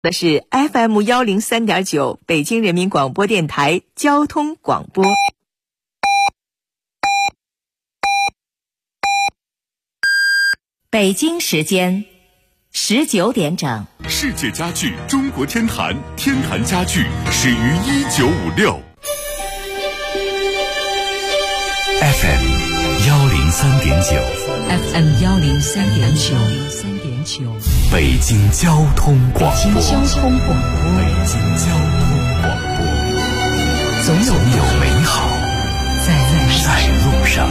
的是 FM103.9 北京人民广播电台交通广播。北京时间19点整。 世界家具中国天坛，天坛家具始于1956。 FM103.9 北京交通广播。总有美好在路上。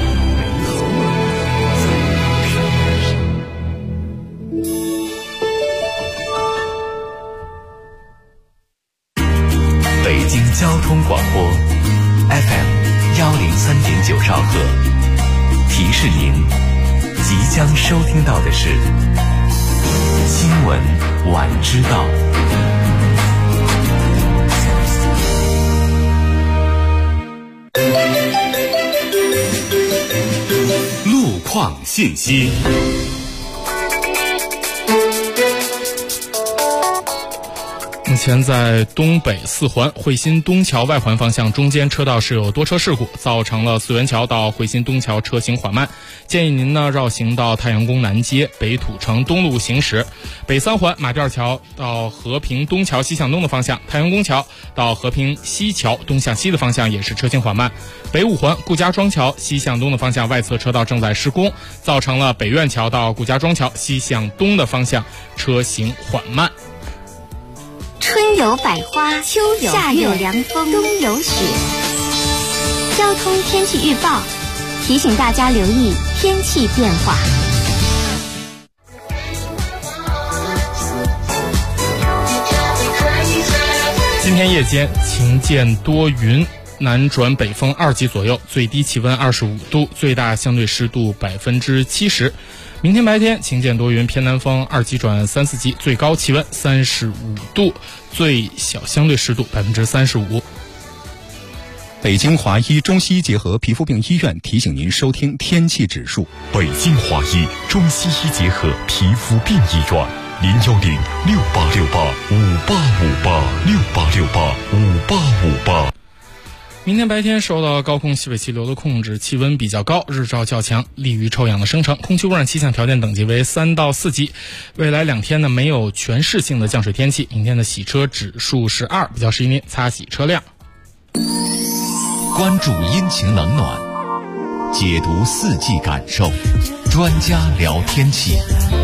北京交通广播 FM103.9 兆赫，提示您即将收听到的是新闻晚知道。路况信息。 目前在东北四环汇鑫东桥外环方向中间车道是有多车事故，造成了四元桥到汇鑫东桥车行缓慢，建议您呢绕行到太阳宫南街北土城东路行驶。北三环马甸桥到和平东桥西向东的方向，太阳宫桥到和平西桥东向西的方向也是车行缓慢。北五环顾家庄桥西向东的方向外侧车道正在施工，造成了北苑桥到顾家庄桥西向东的方向车行缓慢。 春有百花，秋有夏有凉风，冬有雪。交通天气预报提醒大家留意天气变化。 今天夜间晴间多云，南转北风2级左右，最低气温25度，最大相对湿度70%。明天白天晴间多云，偏南风2级转3、4级，最高气温35度，最小相对湿度35%。 北京华医中西医结合皮肤病医院提醒您收听天气指数。 北京华医中西医结合皮肤病医院，010-6868-5858，6868-5858。 明天白天受到高空西北气流的控制，气温比较高，日照较强，利于臭氧的生成，空气污染气象条件等级为3到4级。未来2天呢没有全市性的降水天气，明天的洗车指数是2，比较适宜您擦洗车辆。 关注阴晴冷暖，解读四季感受，专家聊天气。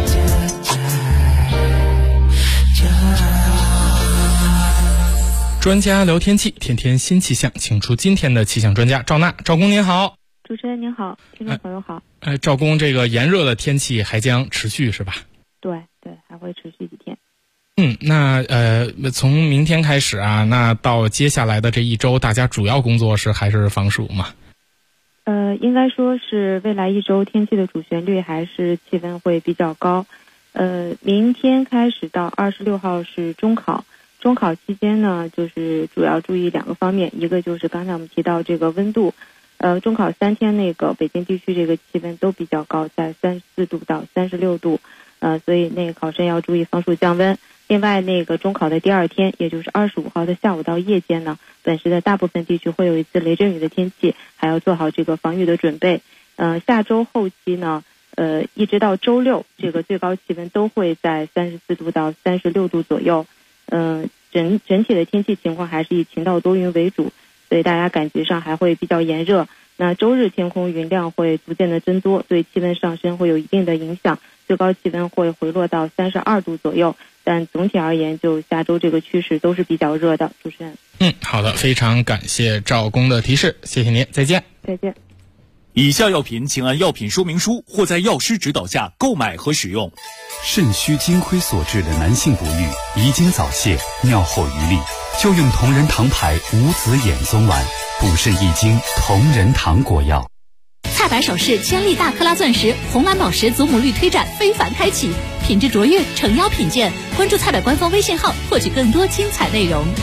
专家聊天气，天天新气象，请出今天的气象专家赵娜。赵工您好。 主持人您好，听众朋友好。 赵工，这个炎热的天气还将持续是吧？ 对，还会持续几天。 那从明天开始啊，那到接下来的这一周，大家主要工作是还是防暑嘛？ 应该说是未来一周天气的主旋律还是气温会比较高。明天开始到26号是中考。中考期间呢，就是主要注意2个方面，一个就是刚才我们提到这个温度，中考3天那个北京地区这个气温都比较高，在34度到36度，所以那个考生要注意防暑降温。另外那个中考的第2天，也就是25号的下午到夜间呢，本市的大部分地区会有一次雷阵雨的天气，还要做好这个防御的准备。下周后期呢，一直到周6，这个最高气温都会在34度到36度左右。整体的天气情况还是以晴到多云为主，所以大家感觉上还会比较炎热。那周日天空云量会逐渐的增多，对气温上升会有一定的影响，最高气温会回落到32度左右。但总体而言，就下周这个趋势都是比较热的。主持人， 好的，非常感谢赵工的提示，谢谢您，再见。 再见。 以下药品请按药品说明书或在药师指导下购买和使用。 肾虚金亏所致的男性不育、遗精早泄、尿后余力，就用同仁堂牌无籽眼松丸，补肾益精，同仁堂果药。 菜百首饰千粒大克拉钻石红蓝宝石祖母绿推展非凡开启，品质卓越，诚邀品鉴。关注菜百官方微信号，获取更多精彩内容。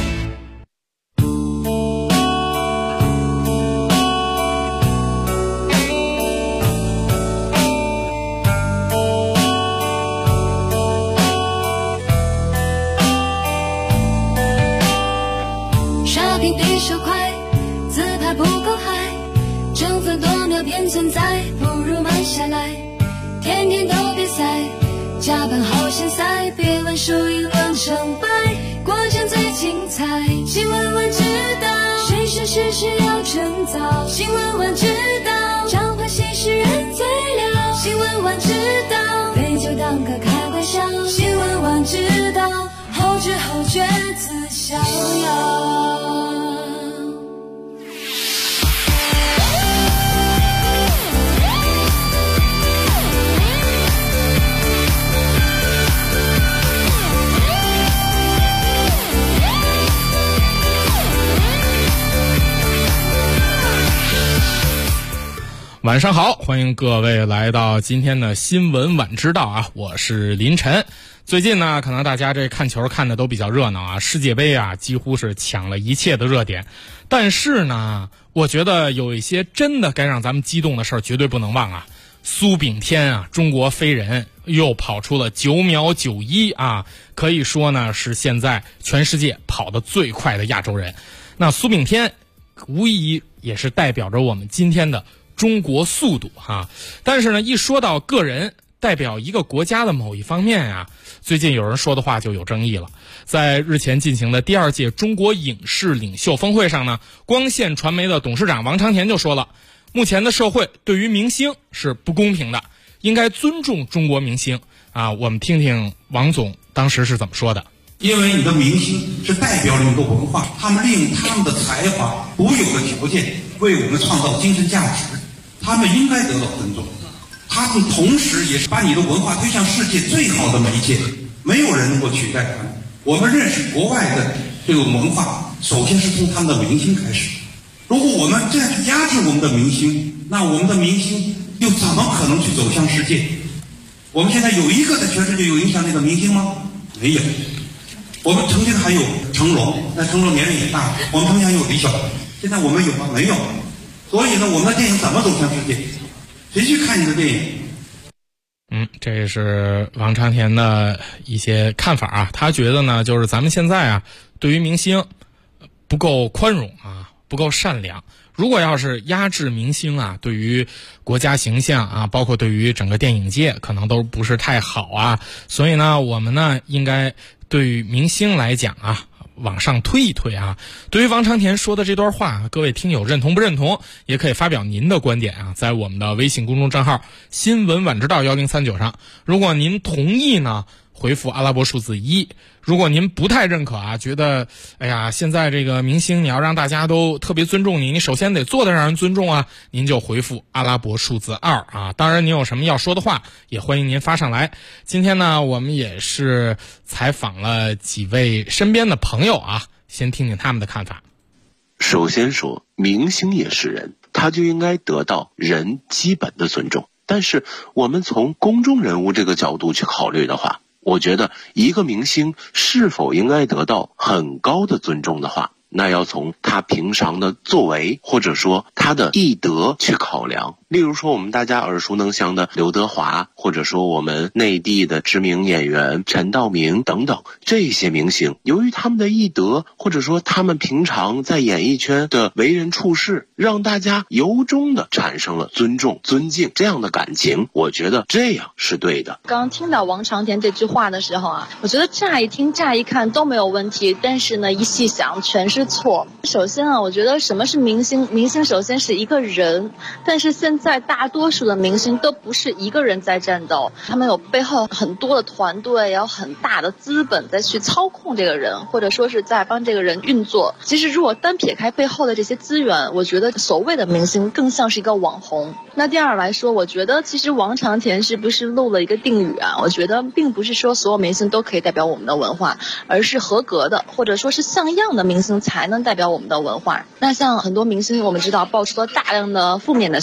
你比手快，自拍不够嗨，争分夺秒便存在，不如慢下来，天天都比赛，加班好现塞，别问输赢论成败，过程最精彩。新闻晚知道，谁是事实要趁早，新闻晚知道，召唤新时人最了，新闻晚知道，杯酒当歌开玩笑，新闻晚知道，后知后觉自逍遥。 晚上好，欢迎各位来到今天的新闻晚知道啊，我是林晨。最近呢，可能大家这看球看的都比较热闹啊，世界杯啊几乎是抢了一切的热点。但是呢，我觉得有一些真的该让咱们激动的事儿绝对不能忘啊。苏炳添啊，中国飞人又跑出了9秒91啊，可以说呢是现在全世界跑得最快的亚洲人。那苏炳添无疑也是代表着我们今天的中国速度哈，但是呢，一说到个人代表一个国家的某一方面啊，最近有人说的话就有争议了。在日前进行的第2届中国影视领袖峰会上呢，光线传媒的董事长王长田就说了，目前的社会对于明星是不公平的，应该尊重中国明星啊。我们听听王总当时是怎么说的。 因为你的明星是代表了你的文化，他们利用他们的才华独有的条件为我们创造精神价值，他们应该得到尊重，他们同时也是把你的文化推向世界最好的媒介，没有人能够取代他们。我们认识国外的这个文化，首先是从他们的明星开始。如果我们这样去压制我们的明星，那我们的明星又怎么可能去走向世界？我们现在有一个在全世界有影响力的明星吗？没有。我们曾经还有成龙，但成龙年龄也大了。我们曾经还有李小龙，现在我们有吗？没有。所以呢，我们的电影怎么走向世界？谁去看你的电影？ 这是王长田的一些看法啊。他觉得呢，就是咱们现在啊，对于明星不够宽容啊，不够善良。如果要是压制明星啊，对于国家形象啊，包括对于整个电影界，可能都不是太好啊。所以呢，我们呢，应该对于明星来讲啊，往上推一推啊。对于王长田说的这段话，各位听友认同不认同，也可以发表您的观点啊，在我们的微信公众账号新闻晚知道1039上。如果您同意呢，回复阿拉伯数字1。如果您不太认可啊，觉得哎呀，现在这个明星你要让大家都特别尊重你，你首先得做得让人尊重啊，您就回复阿拉伯数字2啊。当然您有什么要说的话，也欢迎您发上来。今天呢，我们也是采访了几位身边的朋友啊，先听听他们的看法。 首先说，明星也是人，他就应该得到人基本的尊重。但是我们从公众人物这个角度去考虑的话，我觉得一个明星是否应该得到很高的尊重的话，那要从他平常的作为或者说他的艺德去考量。例如说我们大家耳熟能详的刘德华，或者说我们内地的知名演员陈道明等等，这些明星由于他们的艺德或者说他们平常在演艺圈的为人处事，让大家由衷的产生了尊重尊敬这样的感情，我觉得这样是对的。 刚刚听到王长田这句话的时候啊，我觉得乍一听乍一看都没有问题，但是呢一细想全是错。首先啊，我觉得什么是明星？明星首先是一个人，但是现在大多数的明星都不是一个人在战斗，他们有背后很多的团队，有很大的资本在去操控这个人，或者说是在帮这个人运作。其实如果单撇开背后的这些资源，我觉得所谓的明星更像是一个网红。那第二来说，我觉得其实王长田是不是漏了一个定语啊？我觉得并不是说所有明星都可以代表我们的文化，而是合格的或者说是像样的明星才能代表我们的文化。那像很多明星我们知道爆出了大量的负面的新闻，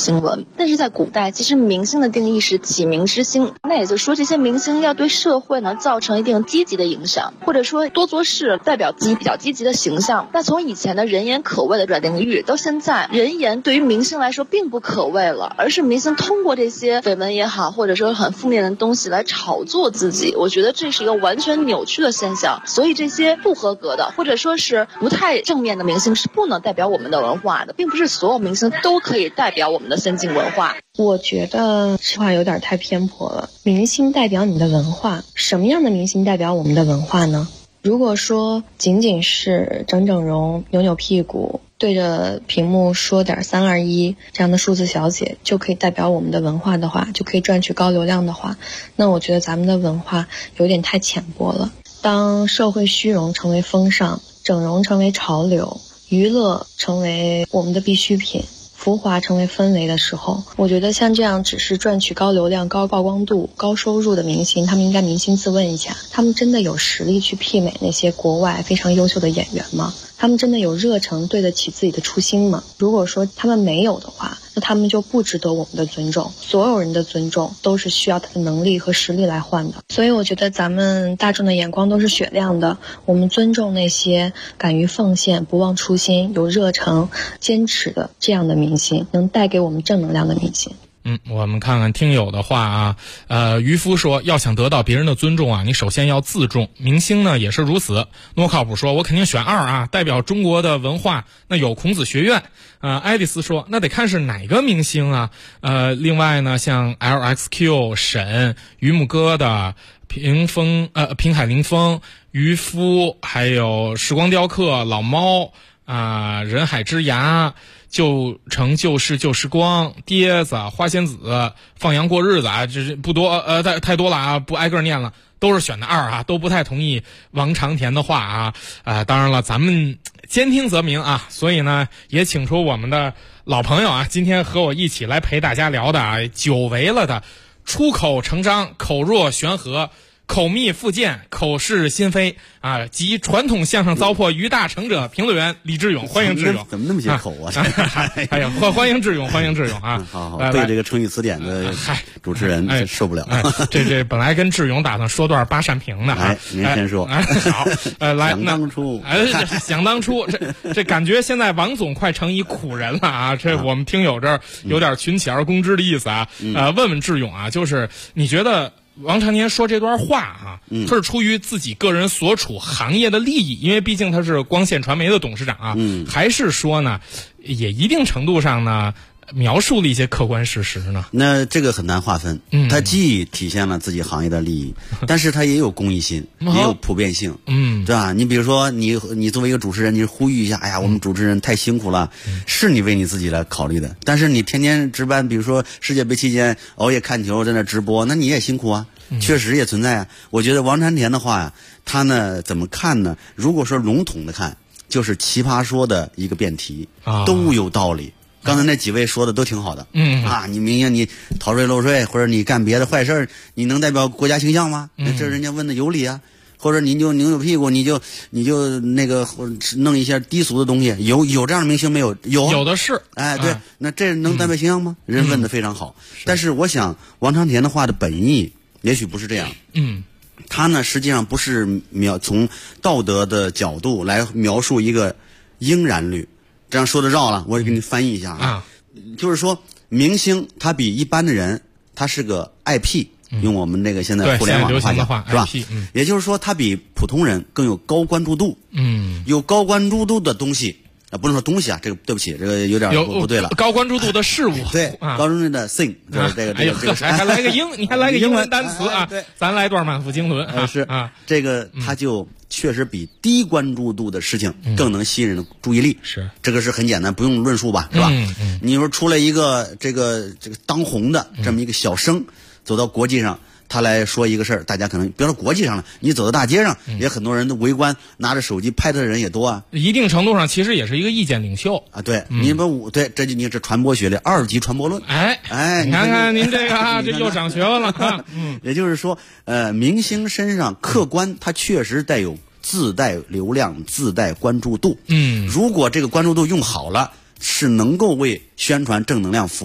但是在古代，其实明星的定义是启明之星，那也就是说，这些明星要对社会呢造成一定积极的影响，或者说多做事，代表比较积极的形象。那从以前的人言可畏的定义，到现在人言对于明星来说并不可畏了，而是明星通过这些绯闻也好，或者说很负面的东西来炒作自己。我觉得这是一个完全扭曲的现象，所以这些不合格的或者说是不太正面的明星是不能代表我们的文化的，并不是所有明星都可以代表我们的先进文化。 我觉得这话有点太偏颇了。明星代表你的文化，什么样的明星代表我们的文化呢？如果说仅仅是整整容、扭扭屁股，对着屏幕说点321这样的数字小姐就可以代表我们的文化的话，就可以赚取高流量的话，那我觉得咱们的文化有点太浅薄了。当社会虚荣成为风尚，整容成为潮流，娱乐成为我们的必需品，浮华成为氛围的时候，我觉得像这样只是赚取高流量、高曝光度、高收入的明星，他们应该扪心自问一下，他们真的有实力去媲美那些国外非常优秀的演员吗？他们真的有热诚对得起自己的初心吗？如果说他们没有的话，那他们就不值得我们的尊重。所有人的尊重都是需要他的能力和实力来换的。所以我觉得咱们大众的眼光都是雪亮的，我们尊重那些敢于奉献、不忘初心、有热诚、坚持的这样的明星，能带给我们正能量的明星。 我们看看听友的话啊，渔夫说，要想得到别人的尊重啊，你首先要自重。明星呢也是如此。诺靠谱说，我肯定选2啊，代表中国的文化。那有孔子学院。爱丽丝说，那得看是哪个明星啊。另外呢，像 LXQ、沈、榆木疙瘩、平海林峰、渔夫，还有时光雕刻、老猫人海之牙、旧城旧事旧时光、碟子、花仙子、放羊过日子啊，这不多太多了啊，不挨个念了，都是选的2啊，都不太同意王长田的话啊。当然了，咱们兼听则明啊，所以呢，也请出我们的老朋友啊，今天和我一起来陪大家聊的啊，久违了的出口成章、口若悬河、口蜜腹剑、口是心非啊，集传统相声糟粕于大成者，评论员李志勇，欢迎志勇。 怎么那么些口啊？ 哎呀，欢迎志勇，欢迎志勇啊！ 好，背这个成语词典的主持人受不了。 这本来跟志勇打算说段八扇屏的啊， 您先说。 好，来， 想当初， 想当初，这感觉现在王总快成一苦人了啊！这我们听友这儿有点群起而攻之的意思啊。问问志勇啊，就是你觉得王长田说这段话啊，他是出于自己个人所处行业的利益，因为毕竟他是光线传媒的董事长啊，还是说呢，也一定程度上呢，描述了一些客观事实呢？ 那这个很难划分，它既体现了自己行业的利益，但是它也有公益性，也有普遍性，对吧？你比如说，你作为一个主持人，你呼吁一下，哎呀，我们主持人太辛苦了，是你为你自己来考虑的，但是你天天值班，比如说世界杯期间熬夜看球，在那直播，那你也辛苦啊。确实也存在啊。我觉得王长田的话呀，他呢怎么看呢？如果说笼统的看，就是奇葩说的一个辩题，都有道理。刚才那几位说的都挺好的，你明星你逃税漏税或者你干别的坏事，你能代表国家形象吗？这人家问的有理啊。或者你就扭扭屁股，你就那个弄一些低俗的东西，有这样的明星没有？ 有的是。 哎，对，那这能代表形象吗？人问的非常好。但是我想王长田的话的本意也许不是这样。他呢实际上不是从道德的角度来描述一个应然率，这样说的绕了，我给你翻译一下啊。就是说明星他比一般的人，他是个 IP。用我们那个现在互联网的话讲，是吧？也就是说，他比普通人更有高关注度。有高关注度的东西不能说东西啊，这个对不起，这个有点不对了。 高关注度的事物， 对，高关注度的 thing， 就是这个。 还来个你还来个英文单词啊？ 对， 咱来段满腹经纶。 是啊，这个他就确实比低关注度的事情更能吸引人的注意力。 是， 这个是很简单，不用论述吧，是吧？你说出来一个这个当红的这么一个小生。走到国际上，他来说一个事儿，大家可能别说国际上了，你走到大街上，也很多人都围观，拿着手机拍他的人也多啊。 一定程度上，其实也是一个意见领袖啊。对，你们对，这就你这传播学的2级传播论。 你看看您这个这又长学问了。 也就是说，明星身上客观他确实带有自带流量、自带关注度。如果这个关注度用好了，是能够为宣传正能量服务的。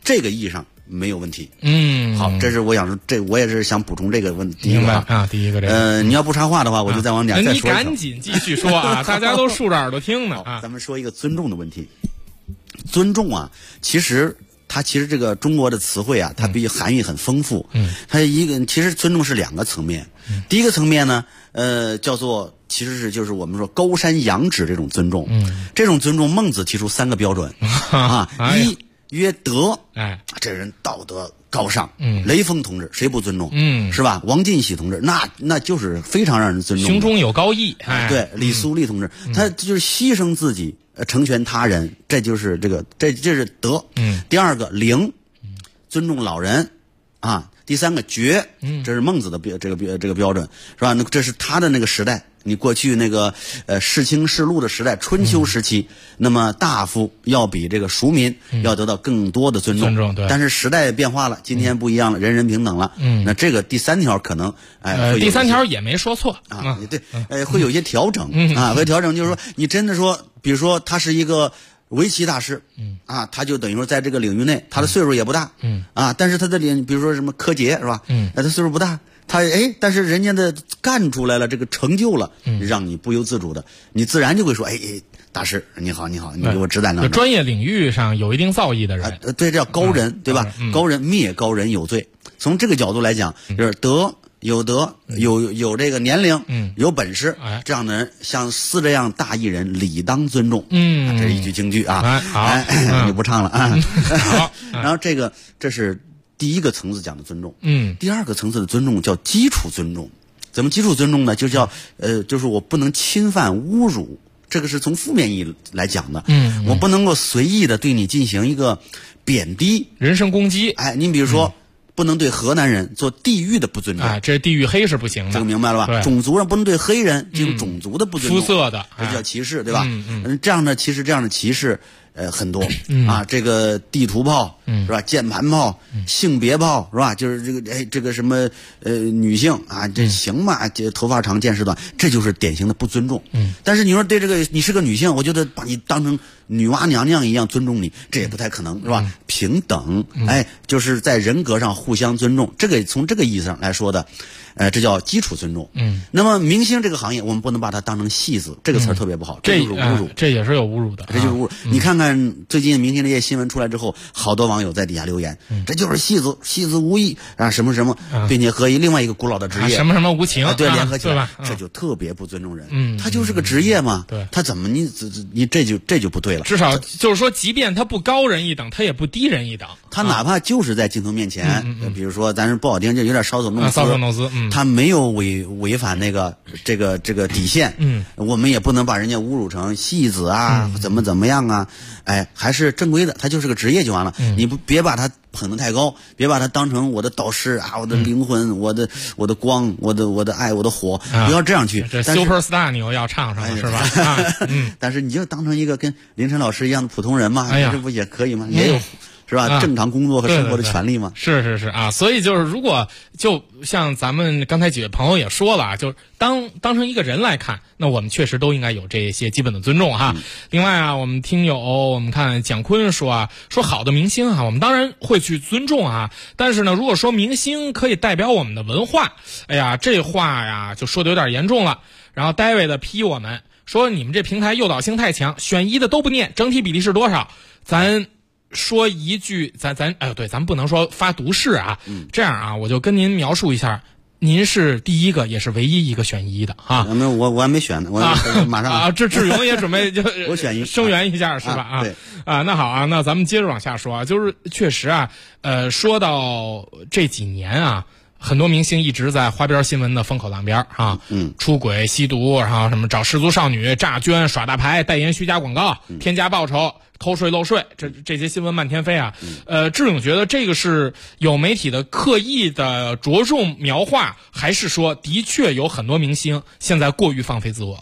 这个意义上没有问题。 好， 这是我想说，我也是想补充这个问题。 明白啊，第一个这个。 你要不插话的话，我就再往点再说一说。 你赶紧继续说啊，大家都竖着耳朵听呢啊。 咱们说一个尊重的问题。尊重啊，其实这个中国的词汇啊，它含义很丰富。它其实尊重是2个层面。第一个层面呢，叫做其实是就是我们说高山仰止这种尊重。这种尊重，孟子提出3个标准啊。一曰德，这人道德高尚。雷锋同志谁不尊重？是吧？王进喜同志那就是非常让人尊重的， 胸中有高义。 对，李苏丽同志，他就是牺牲自己成全他人，这就是这是德。第2个灵，尊重老人啊。第3个爵，这是孟子的这个标准，是吧？那这是他的那个时代。你过去那个世卿世禄的时代，春秋时期，那么大夫要比这个庶民要得到更多的尊重。 对。 但是时代变化了，今天不一样了，人人平等了。那这个第3条可能第3条也没说错啊。对，会有一些调整啊，会调整，就是说你真的说，比如说他是一个围棋大师，他就等于说在这个领域内，他的岁数也不大，但是他的比如说什么柯洁是吧？他岁数不大。但是人家的干出来了，这个成就了，让你不由自主的，你自然就会说，大师你好，你给我指点了。 专业领域上有一定造诣的人， 对，这叫高人，对吧？高人灭高人有罪。从这个角度来讲，就是有德，有这个年龄，有本事，这样的人，像司这样大艺人，理当尊重。这是一句京剧啊。 好， 你不唱了啊。 好， 然后这是第1个层次讲的尊重。第2个层次的尊重叫基础尊重。怎么基础尊重呢？就叫就是我不能侵犯侮辱，这个是从负面意义来讲的。我不能够随意的对你进行一个贬低、 人身攻击。 您比如说。不能对河南人做地域的不尊重， 这地域黑是不行的， 这个明白了吧？种族上不能对黑人进行种族的不尊重， 肤色的， 这叫歧视，对吧？这样的其实这样的歧视很多这个地图炮是吧？键盘炮、性别炮是吧？就是这个什么女性啊，这行吗？这头发长见识短，这就是典型的不尊重。但是你说对这个你是个女性，我觉得把你当成女娲娘娘一样尊重你，这也不太可能是吧？平等，就是在人格上互相尊重，这个从这个意义上来说的。这叫基础尊重。那么明星这个行业，我们不能把它当成戏子，这个词儿特别不好，这就是侮辱， 这也是有侮辱的， 这就是侮辱。你看看最近明星这些新闻出来之后，好多网友在底下留言，这就是戏子无义啊，什么什么，并且和另外一个古老的职业什么什么无情， 对，联合起来，这就特别不尊重人。他就是个职业嘛， 对， 他怎么你这就不对了。 至少就是说，即便他不高人一等，他也不低人一等。 他哪怕就是在镜头面前，比如说咱是不好听，就有点搔首弄姿，他没有违反这个底线，我们也不能把人家侮辱成戏子啊，怎么样啊，还是正规的，他就是个职业就完了。你别把他捧得太高，别把他当成我的导师啊，我的灵魂，我的光，我的爱，我的火，不要这样去。 这 Super Star 你又要唱上了是吧？ 但是你就当成一个跟凌晨老师一样的普通人嘛，这不也可以吗？也有。是吧？正常工作和生活的权利吗？ 是啊，所以就是如果就像咱们刚才几位朋友也说了啊，就当成一个人来看，那我们确实都应该有这些基本的尊重哈。另外啊，我们听友我们看蒋坤说好的明星啊，我们当然会去尊重啊，但是呢，如果说明星可以代表我们的文化，这话呀就说的有点严重了。然后David的批我们说你们这平台诱导性太强，选一的都不念，整体比例是多少？咱说一句，咱不能说发毒誓啊。这样啊，我就跟您描述一下，您是第一个也是唯一一个选一的啊。 我还没选呢，我马上啊。这志勇也准备就我选一声援一下是吧？ 对那好啊，那咱们接着往下说啊，就是确实啊，说到这几年啊。很多明星一直在花边新闻的风口浪边啊，出轨、吸毒，然后什么找失足少女、诈捐、耍大牌、代言虚假广告、添加报酬、偷税漏税，这些新闻漫天飞啊。志勇觉得这个是有媒体的刻意的着重描画，还是说的确有很多明星现在过于放飞自我了？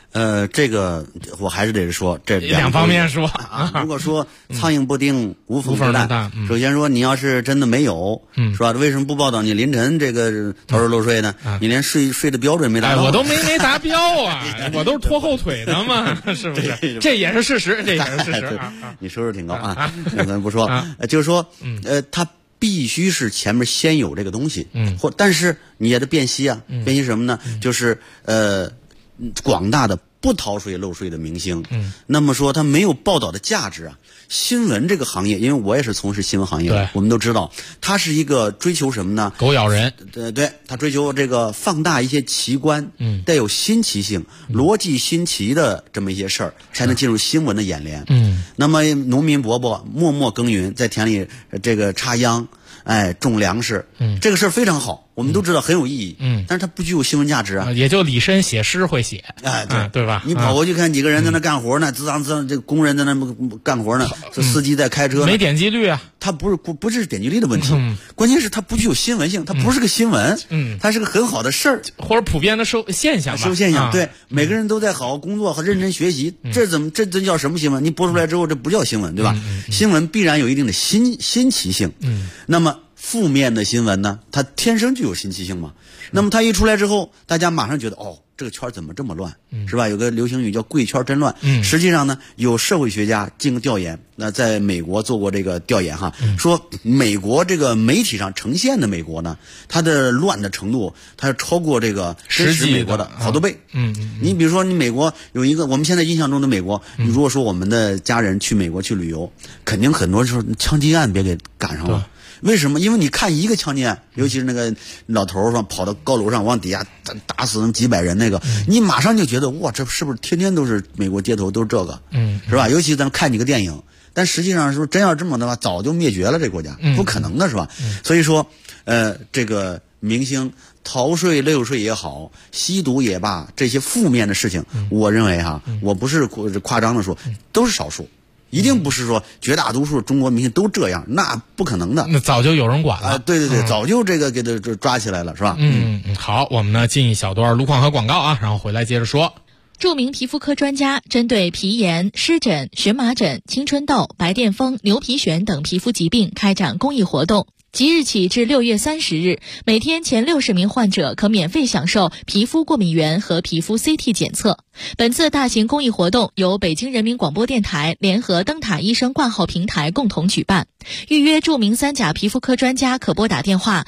这个我还是得说这两方面说啊。如果说苍蝇不叮无缝之蛋，首先说你要是真的没有，是吧？为什么不报道你凌晨这个逃税漏税呢？你连睡的标准没达到， 我都没达标啊，我都是拖后腿的嘛，是不是？这也是事实，这也是事实。 你收入挺高啊，那咱不说，就是说，他必须是前面先有这个东西，但是你也得辨析啊，辨析什么呢？就是广大的不逃税漏税的明星，那么说他没有报道的价值啊。新闻这个行业，因为我也是从事新闻行业的，我们都知道，它是一个追求什么呢？ 狗咬人。 对，它追求这个放大一些奇观，带有新奇性、逻辑新奇的这么一些事儿，才能进入新闻的眼帘。那么农民伯伯默默耕耘，在田里这个插秧，种粮食，这个事儿非常好，我们都知道很有意义，但是它不具有新闻价值啊。 也就李绅写诗会写，对吧？ 你跑过去看几个人在那干活呢，这工人在那干活呢，这司机在开车， 没点击率啊。 它不是点击率的问题，关键是它不具有新闻性，它不是个新闻，它是个很好的事儿， 或者普遍的现象吧。 现象，对，每个人都在好好工作和认真学习，这叫什么新闻？你播出来之后，这不叫新闻，对吧？新闻必然有一定的新奇性，那么负面的新闻呢，它天生就有新奇性嘛。那么它一出来之后，大家马上觉得这个圈怎么这么乱，是吧？有个流行语叫贵圈真乱。实际上呢，有社会学家经过调研，那在美国做过这个调研哈，说美国这个媒体上呈现的美国呢，它的乱的程度，它超过这个真实美国的好多倍。你比如说，你美国有一个我们现在印象中的美国，你如果说我们的家人去美国去旅游，肯定很多时候枪击案别给赶上了。为什么？因为你看一个枪击案，尤其是那个老头上跑到高楼上往底下打死几百人那个，你马上就觉得哇，这是不是天天都是美国街头都是这个，是吧？尤其咱们看几个电影，但实际上说真要这么的话，早就灭绝了这国家，不可能的是吧？所以说，这个明星逃税漏税也好，吸毒也罢，这些负面的事情，我认为我不是夸张的说，都是少数。一定不是说绝大多数中国明星都这样，那不可能的。 那早就有人管了。 对，早就这个给他抓起来了，是吧？ 好，我们呢进一小段路况和广告啊，然后回来接着说。 著名皮肤科专家针对皮炎、湿疹、荨麻疹、青春痘、白癜风、牛皮癣等皮肤疾病开展公益活动。即日起至6月30日，每天前60名患者可免费享受皮肤过敏原和皮肤 CT 检测。本次大型公益活动由北京人民广播电台联合灯塔医生挂号平台共同举办。预约著名3甲皮肤科专家可拨打电话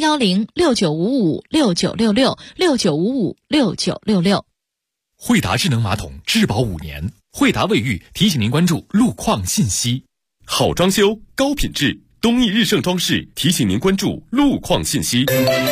010-6955-6966，6955-6966。 惠达智能马桶质保5年，惠达卫浴提醒您关注路况信息。好装修，高品质。东义日盛装饰提醒您关注路况信息。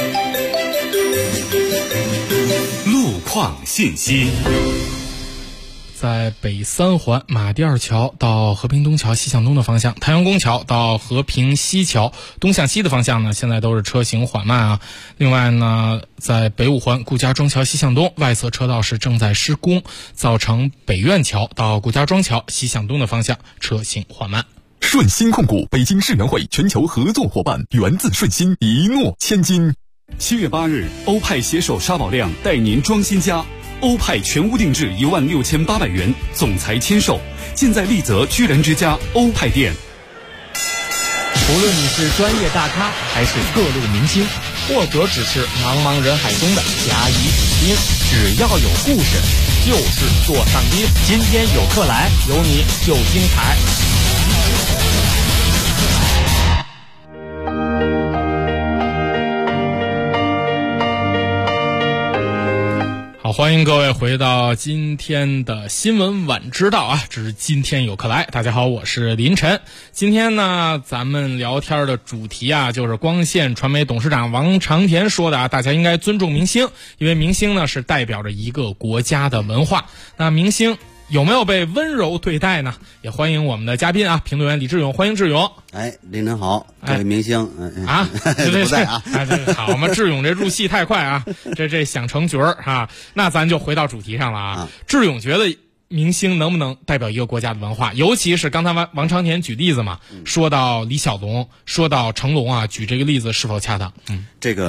路况信息。 在北3环马甸二桥到和平东桥西向东的方向，太阳宫桥到和平西桥东向西的方向呢，现在都是车行缓慢啊。另外呢，在北5环顾家庄桥西向东外侧车道是正在施工，造成北苑桥到顾家庄桥西向东的方向车行缓慢。 顺鑫控股北京世园会全球合作伙伴，源自顺鑫，一诺千金。 7月8日，欧派携手沙宝亮带您装新家，欧派全屋定制16800元，总裁签售，尽在丽泽居然之家欧派店。 无论你是专业大咖，还是各路明星，或者只是茫茫人海中的甲乙丙丁，只要有故事，就是座上宾。今天有客来，有你就精彩。 好，欢迎各位回到今天的新闻晚知道啊，这是今天有客来。大家好，我是林晨。今天呢，咱们聊天的主题啊，就是光线传媒董事长王长田说的啊，大家应该尊重明星，因为明星呢是代表着一个国家的文化。那明星有没有被温柔对待呢？也欢迎我们的嘉宾啊，评论员李志勇，欢迎志勇。 林晨好，各位明星不在啊。好，我们志勇这入戏太快啊，这想成角儿啊。那咱就回到主题上了啊。志勇觉得明星能不能代表一个国家的文化？尤其是刚才王长田举例子嘛，说到李小龙，说到成龙啊，举这个例子是否恰当？ 这个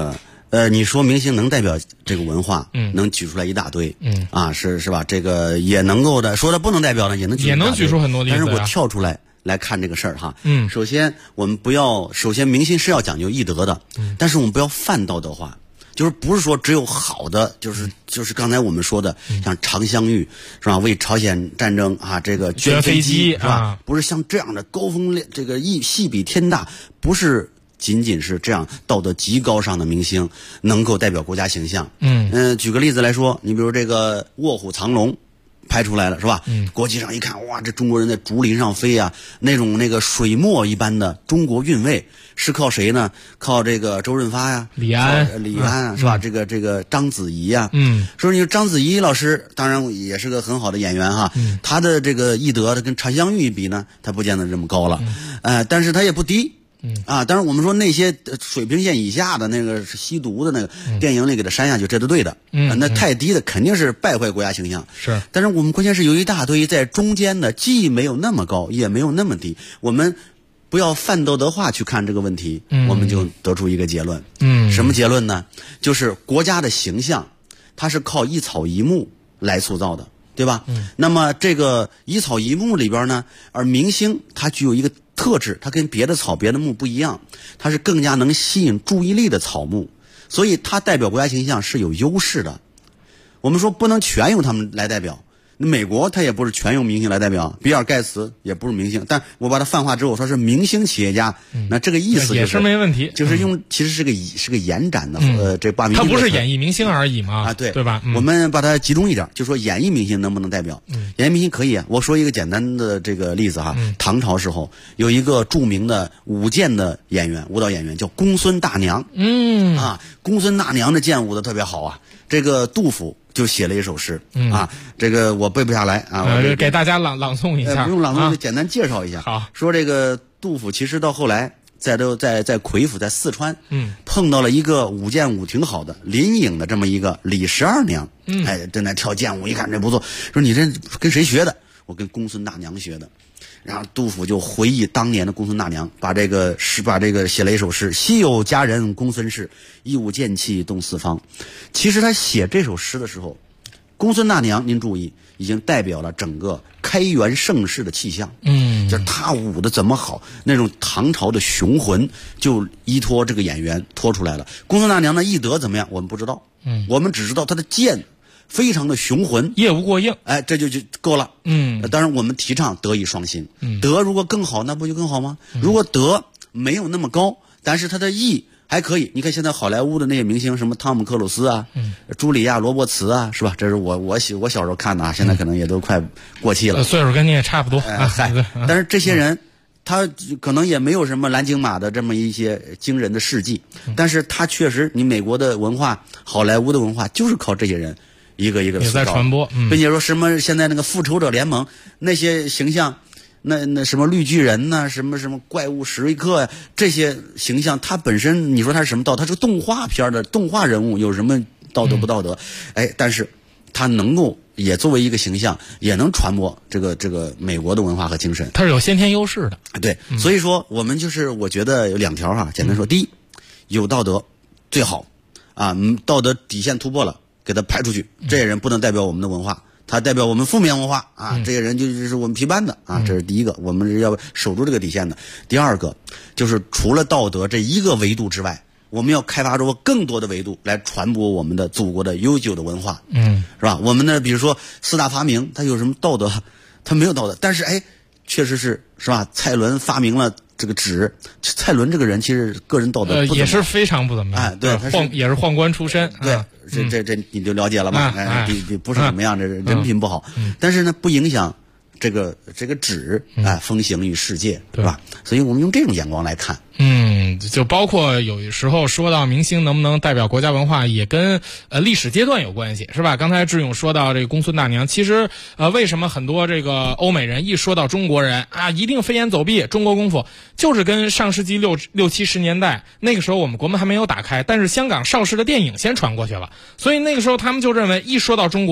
你说明星能代表这个文化，能举出来一大堆，是吧？这个也能够的，说的不能代表呢，也能举出很多例子。 但是我跳出来看这个事儿哈，首先我们明星是要讲究义德的，但是我们不要泛道德化。就是不是说只有好的，就是刚才我们说的，像常香玉是吧？为朝鲜战争啊，这个捐飞机是吧？不是像这样的高风这个戏比天大，不是仅仅是这样道德极高尚的明星能够代表国家形象。举个例子来说，你比如这个卧虎藏龙。拍出来了是吧？国际上一看，哇，这中国人在竹林上飞啊，那个水墨一般的中国韵味是靠谁呢？靠这个周润发呀，李安啊，是吧？这个章子怡呀，说你张子怡老师当然也是个很好的演员哈，他的这个艺德，他跟常香玉比呢，他不见得这么高了，但是他也不低。当然我们说那些水平线以下的那个吸毒的那个电影里给他删下去，这都对的。那太低的肯定是败坏国家形象。 是， 但是我们关键是有一大堆在中间的，既没有那么高，也没有那么低。我们不要泛道德化去看这个问题，我们就得出一个结论。什么结论呢？就是国家的形象，它是靠一草一木来塑造的，对吧？那么这个一草一木里边呢，而明星它具有一个特质，它跟别的草别的木不一样，它是更加能吸引注意力的草木，所以它代表国家形象是有优势的。我们说不能全由他们来代表，美国它也不是全由明星来代表，比尔盖茨也不是明星，但我把它泛化之后说是明星企业家，那这个意思也是没问题， 就是其实是个延展的，这把明星它不是演艺明星而已嘛，对吧？ 我们把它集中一点，就说演艺明星能不能代表？演艺明星可以啊。我说一个简单的这个例子哈，唐朝时候有一个著名的舞剑的舞蹈演员叫公孙大娘，公孙大娘的剑舞的特别好啊，这个杜甫就写了一首诗这个我背不下来啊， 给大家朗诵一下， 不用朗诵，就简单介绍一下。 好， 说这个杜甫其实到后来在魁府，在四川，碰到了一个舞剑舞挺好的林颖的这么一个李十二娘，正在跳剑舞，一看这不错，说你这跟谁学的？我跟公孙大娘学的。然后杜甫就回忆当年的公孙大娘，把这个写了一首诗：昔有佳人公孙氏，一舞剑气动四方。其实他写这首诗的时候，公孙大娘您注意已经代表了整个开元盛世的气象，就是他舞的怎么好，那种唐朝的雄浑就依托这个演员拖出来了。公孙大娘的艺德怎么样我们不知道，我们只知道他的剑非常的雄浑， 业务过硬， 这就够了。当然我们提倡德艺双馨，德如果更好，那不就更好吗？如果德没有那么高，但是他的艺还可以。你看现在好莱坞的那些明星，什么汤姆克鲁斯啊，茱莉亚罗伯茨啊，是吧？这是我小时候看的啊，现在可能也都快过气了， 岁数跟你也差不多。 但是这些人他可能也没有什么蓝鲸马的这么一些惊人的事迹，但是他确实，你美国的文化、好莱坞的文化就是靠这些人一个一个的也在传播， 并且说什么现在那个复仇者联盟那些形象，那什么绿巨人呐，什么怪物史瑞克呀，这些形象，它本身你说它是什么道？它是动画片的动画人物，有什么道德不道德？但是它能够也作为一个形象，也能传播这个美国的文化和精神， 它是有先天优势的。 对，所以说我们我觉得有两条哈，简单说，第一，有道德最好啊，道德底线突破了，给他排出去，这些人不能代表我们的文化，他代表我们负面文化啊，这些人就是我们批判的啊，这是第一个，我们是要守住这个底线的。第二个就是除了道德这一个维度之外，我们要开发出更多的维度来传播我们的祖国的悠久的文化，是吧？我们的比如说四大发明，它有什么道德？它没有道德，但是确实是吧？蔡伦发明了这个纸，蔡伦这个人其实个人道德不怎么也是非常不怎么样， 对， 也是宦官出身， 对，这你就了解了吧？不是怎么样，这人品不好，但是呢，不影响这个纸风行于世界，对吧？所以我们用这种眼光来看。 就包括有时候说到明星能不能代表国家文化，也跟历史阶段有关系，是吧？刚才志勇说到这个公孙大娘，其实为什么很多这个欧美人一说到中国人啊，一定飞檐走壁，中国功夫，就是跟上世纪六七十年代那个时候我们国门还没有打开，但是香港邵氏的电影先传过去了，所以那个时候他们就认为一说到中国，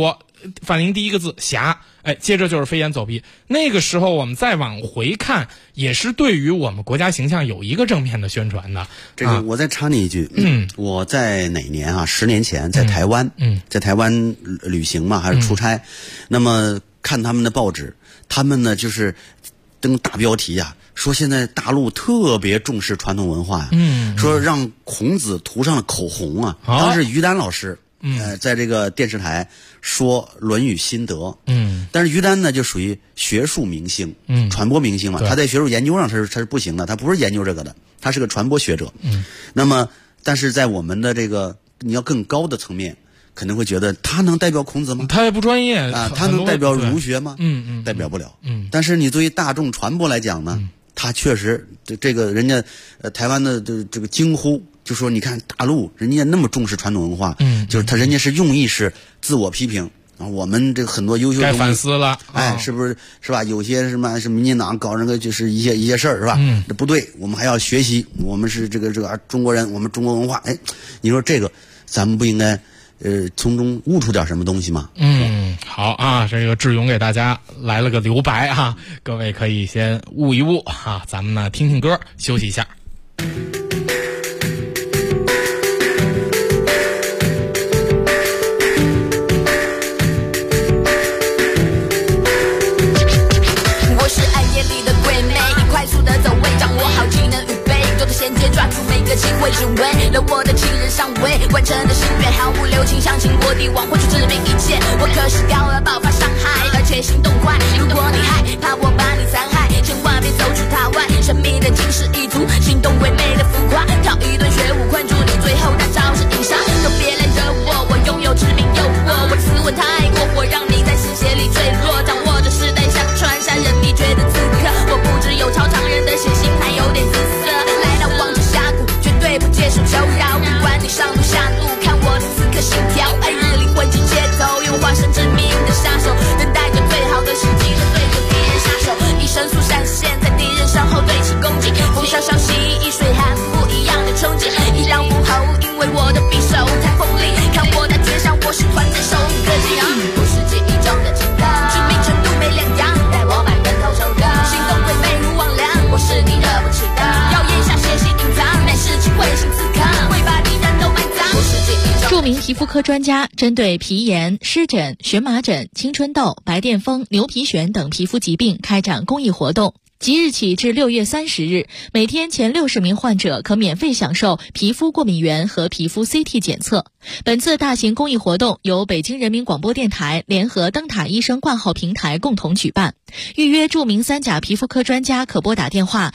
反应第一个字侠，接着就是飞檐走壁。那个时候我们再往回看，也是对于我们国家形象有一个正面的宣传的。 这个我再插你一句，我在哪年啊？10年前在台湾，在台湾旅行嘛，还是出差，那么看他们的报纸，他们呢就是登大标题啊，说现在大陆特别重视传统文化呀，说让孔子涂上了口红啊。当时于丹老师，在这个电视台说《论语》心得，但是于丹呢就属于学术明星，传播明星嘛，他在学术研究上他是不行的，他不是研究这个的，他是个传播学者。那么但是在我们的这个你要更高的层面，可能会觉得他能代表孔子吗？ 他也不专业啊，他能代表儒学吗？代表不了。但是你作为大众传播来讲呢，他确实这个人家台湾的这个惊呼，就说你看大陆人家那么重视传统文化，就是人家是用意是自我批评啊，我们这很多优秀该反思了， 是吧？有些什么民进党搞那个就是一些事儿是吧？这不对，我们还要学习，我们是这个中国人，我们中国文化，你说这个咱们不应该从中悟出点什么东西吗？ 好啊，这个志勇给大家来了个留白啊，各位可以先悟一悟啊，咱们呢听听歌，休息一下。 我是暗夜里的鬼魅，以快速的走位掌握好技能预备，多的衔接抓住每个机会，只为了我的亲人上位，完成的心愿毫不留情，相信我帝王会去致命一切。我可是高而爆发伤害，而且行动快。如果你害怕我把你残害，千万别走出塔外。神秘的惊世一族，行动唯美的浮夸，跳一段学舞困住你，最后大招是硬杀。都别来惹我，我拥有致命诱惑，我的词文太过火，让你在嗜血里坠落。掌握着世代相传，杀人你觉得此刻我不只有超常人的血性，还有点姿色。来到王者峡谷，绝对不接受求饶，不管你上路下路，看我的刺客信条，爱日里混进街头，用化身致命的杀手，等待着最好的时机的对着敌人下手，以神速闪现在敌人身后对其攻击，风萧萧兮易水寒，不一样的冲击，一浪封喉，因为我的匕首太锋利，看我的绝杀，我是团结手个劲，不是记忆中的情歌，致命程度没两样，待我满人头成歌，行动会美如魍魉，我是你惹不起的，要咽下血性隐藏，乃是其会心刺客，会把敌人都埋葬，不是记忆中。 著名皮肤科专家针对皮炎、湿疹、荨麻疹、青春痘、白癜风、牛皮癣等皮肤疾病开展公益活动。即日起至6月30日，每天前60名患者可免费享受皮肤过敏原和皮肤 CT 检测。本次大型公益活动由北京人民广播电台联合灯塔医生挂号平台共同举办。预约著名3甲皮肤科专家可拨打电话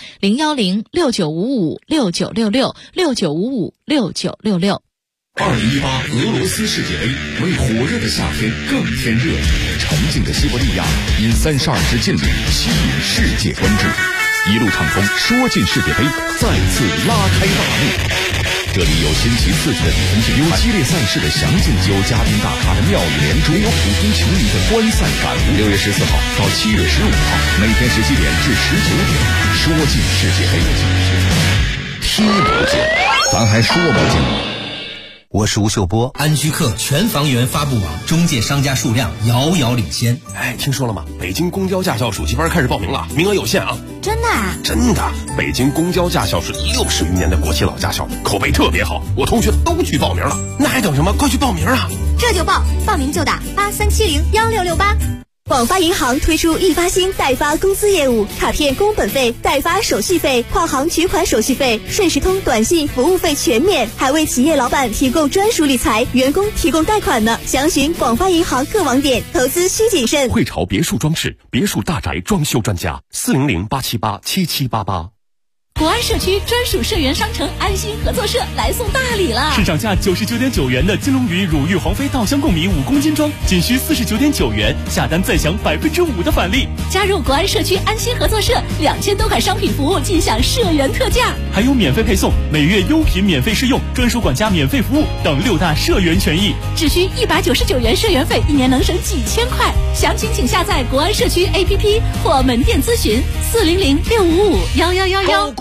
010-6955-6966 2018俄罗斯世界杯为火热的夏天更添热，沉静的西伯利亚因32支劲旅吸引世界关注，一路畅通说进世界杯，再次拉开大幕。这里有新奇刺激的比分竞赛，有激烈赛事的详尽，有嘉宾大咖的妙语连珠，有普通球迷的观赛感悟。6月14号到7月15号，每天17点至19点，说进世界杯，踢不进，咱还说不进。 我是吴秀波，安居客全房源发布网中介商家数量遥遥领先。 听说了吗？北京公交驾校暑期班开始报名了，名额有限啊！ 真的啊？ 真的，北京公交驾校是60余年的国企老驾校，口碑特别好，我同学都去报名了。那还等什么？快去报名啊！ 这就报，报名就打83701668。广发银行推出易发新代发公司业务，卡片工本费、代发手续费、跨行取款手续费、顺时通短信服务费全免，还为企业老板提供专属理财，员工提供贷款呢。详询广发银行各网点，投资需谨慎。 汇潮别墅装饰，别墅大宅装修专家，400-878-7788。 国安社区专属社员商城安心合作社来送大礼了！ 市场价99.9元的金龙鱼乳玉黄飞稻香贡米5公斤装，仅需49.9元，下单再享5%的返利。 加入国安社区安心合作社，2000多款商品服务尽享社员特价， 还有免费配送、每月优品免费试用、专属管家免费服务等6大社员权益。 只需199元社员费，1年能省几千块。详情请下载国安社区 APP 或门店咨询400-655-1111。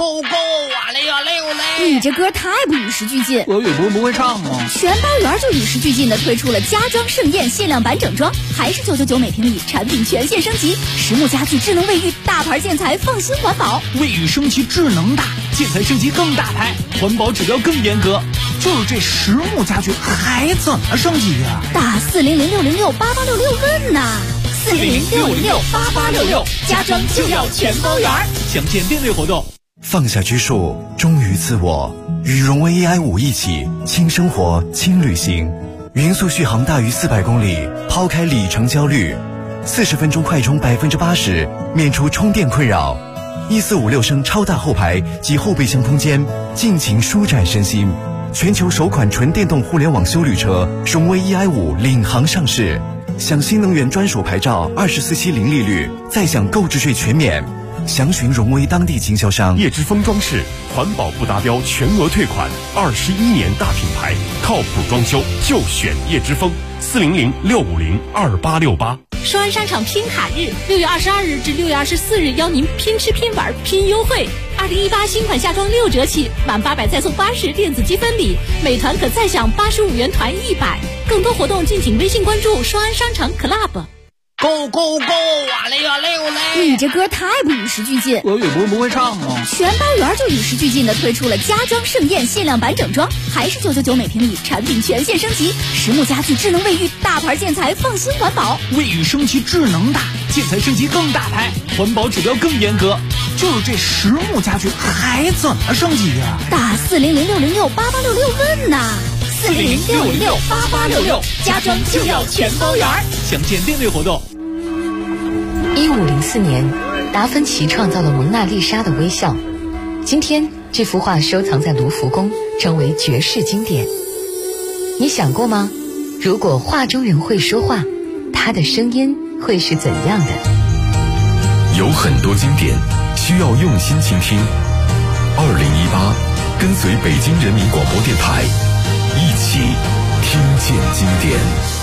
够啊嘞呀嘞嘞！ 你这歌太不与时俱进。 俄语不会唱吗？ 全包圆就与时俱进的推出了家装盛宴限量版整装，还是999每平米，产品全线升级，实木家具、智能卫浴，大牌建材，放心环保。 卫浴升级智能大，建材升级更大牌，环保指标更严格。就是这实木家具还怎么升级呀？ 打400-606-8866问呐！400-606-8866，家装就要全包圆。 详见订阅活动。 放下拘束，忠于自我，与荣威 AI5一起轻生活、轻旅行，匀速续航大于400公里，抛开里程焦虑，40分钟快充80%，免除充电困扰。1456升超大后排及后备箱空间，尽情舒展身心。全球首款纯电动互联网休旅车荣威 EI5领航上市，享新能源专属牌照，24期零利率，再享购置税全免。详询荣威当地经销商。 叶之峰装饰，环保不达标全额退款，21年大品牌，靠谱装修就选叶之峰。400-650-2868。 双安商场拼卡日，6月22日至6月24日，邀您拼吃拼玩拼优惠。2018新款夏装6折起，满800再送80电子积分礼，美团可再享85元团100。更多活动敬请微信关注双安商场 Club。 够啊嘞呀嘞嘞！ 你这歌太不与时俱进。 俄语不会唱吗？ 全包圆就与时俱进的推出了家装盛宴限量版整装，还是999每平米，产品全线升级，实木家具、智能卫浴，大牌建材，放心环保。 卫浴升级智能大，建材升级更大牌，环保指标更严格。就是这实木家具还怎么升级呀？ 打400-606-8866问呐！400-606-8866，家装就要全包圆。 详见订阅活动。 1504年，达芬奇创造了蒙娜丽莎的微笑。今天，这幅画收藏在卢浮宫，成为绝世经典。你想过吗？如果画中人会说话，他的声音会是怎样的？ 有很多经典需要用心倾听。2018，跟随北京人民广播电台，一起听见经典。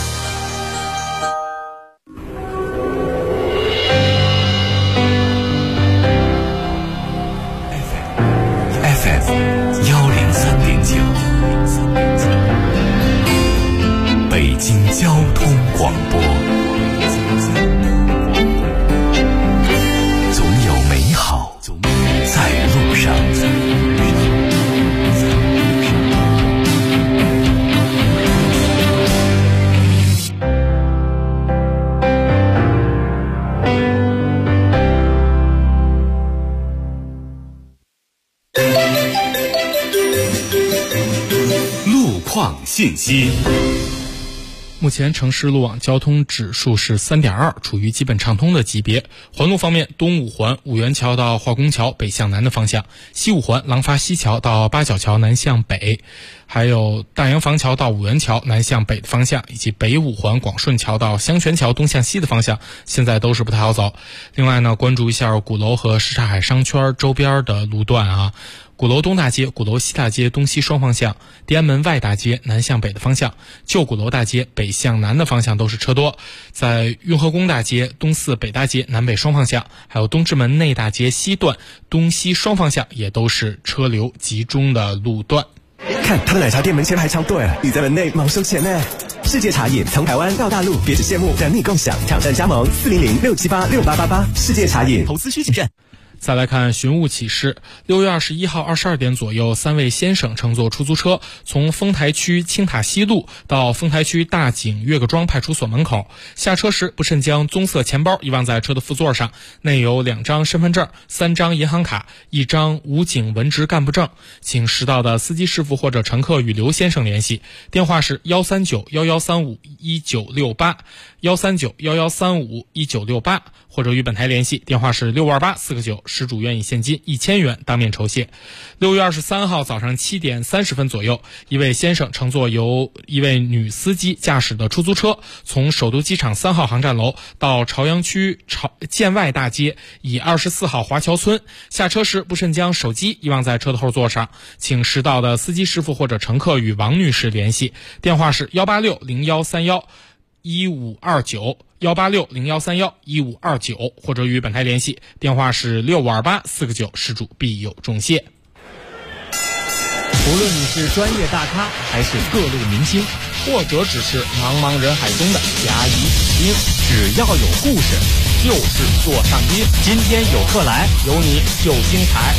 北京交通广播，总有美好在路上。路况信息。 目前城市路网交通指数是3.2，处于基本畅通的级别。环路方面，东五环五元桥到化工桥北向南的方向，西五环廊坊西桥到八角桥南向北，还有大洋坊桥到五元桥南向北的方向，以及北五环广顺桥到香泉桥东向西的方向，现在都是不太好走。另外呢，关注一下鼓楼和什刹海商圈周边的路段啊。鼓楼东大街、鼓楼西大街东西双方向，天安门外大街南向北的方向，旧鼓楼大街北向南的方向都是车多。在运河宫大街、东四北大街南北双方向，还有东直门内大街西段东西双方向也都是车流集中的路段。 看他的奶茶店门前排长队，你在门内忙收钱呢。世界茶饮从台湾到大陆，别只羡慕，等你共享，挑战加盟400-678-6888。世界茶饮， 投资需谨慎。 再来看寻物启事，6月21号22点左右，3位先生乘坐出租车从丰台区青塔西路到丰台区大井岳各庄派出所门口，下车时不慎将棕色钱包遗忘在车的副座上，内有2张身份证、3张银行卡、1张武警文职干部证，请识到的司机师傅或者乘客与刘先生联系，电话是139-1135-1968 139-1135-1968，或者与本台联系，电话是628-499，失主愿以现金1000元当面酬谢。6月23号早上7点30分左右，一位先生乘坐由一位女司机驾驶的出租车，从首都机场3号航站楼到朝阳区建外大街以24号华侨村，下车时不慎将手机遗忘在车的后座上，请识到的司机师傅或者乘客与王女士联系，电话是186-0131-1529 18601311529，或者与本台联系，电话是652849，失主必有重谢。 无论你是专业大咖还是各路明星，或者只是茫茫人海中的甲乙丙丁，只要有故事就是座上宾。今天有客来，有你就精彩。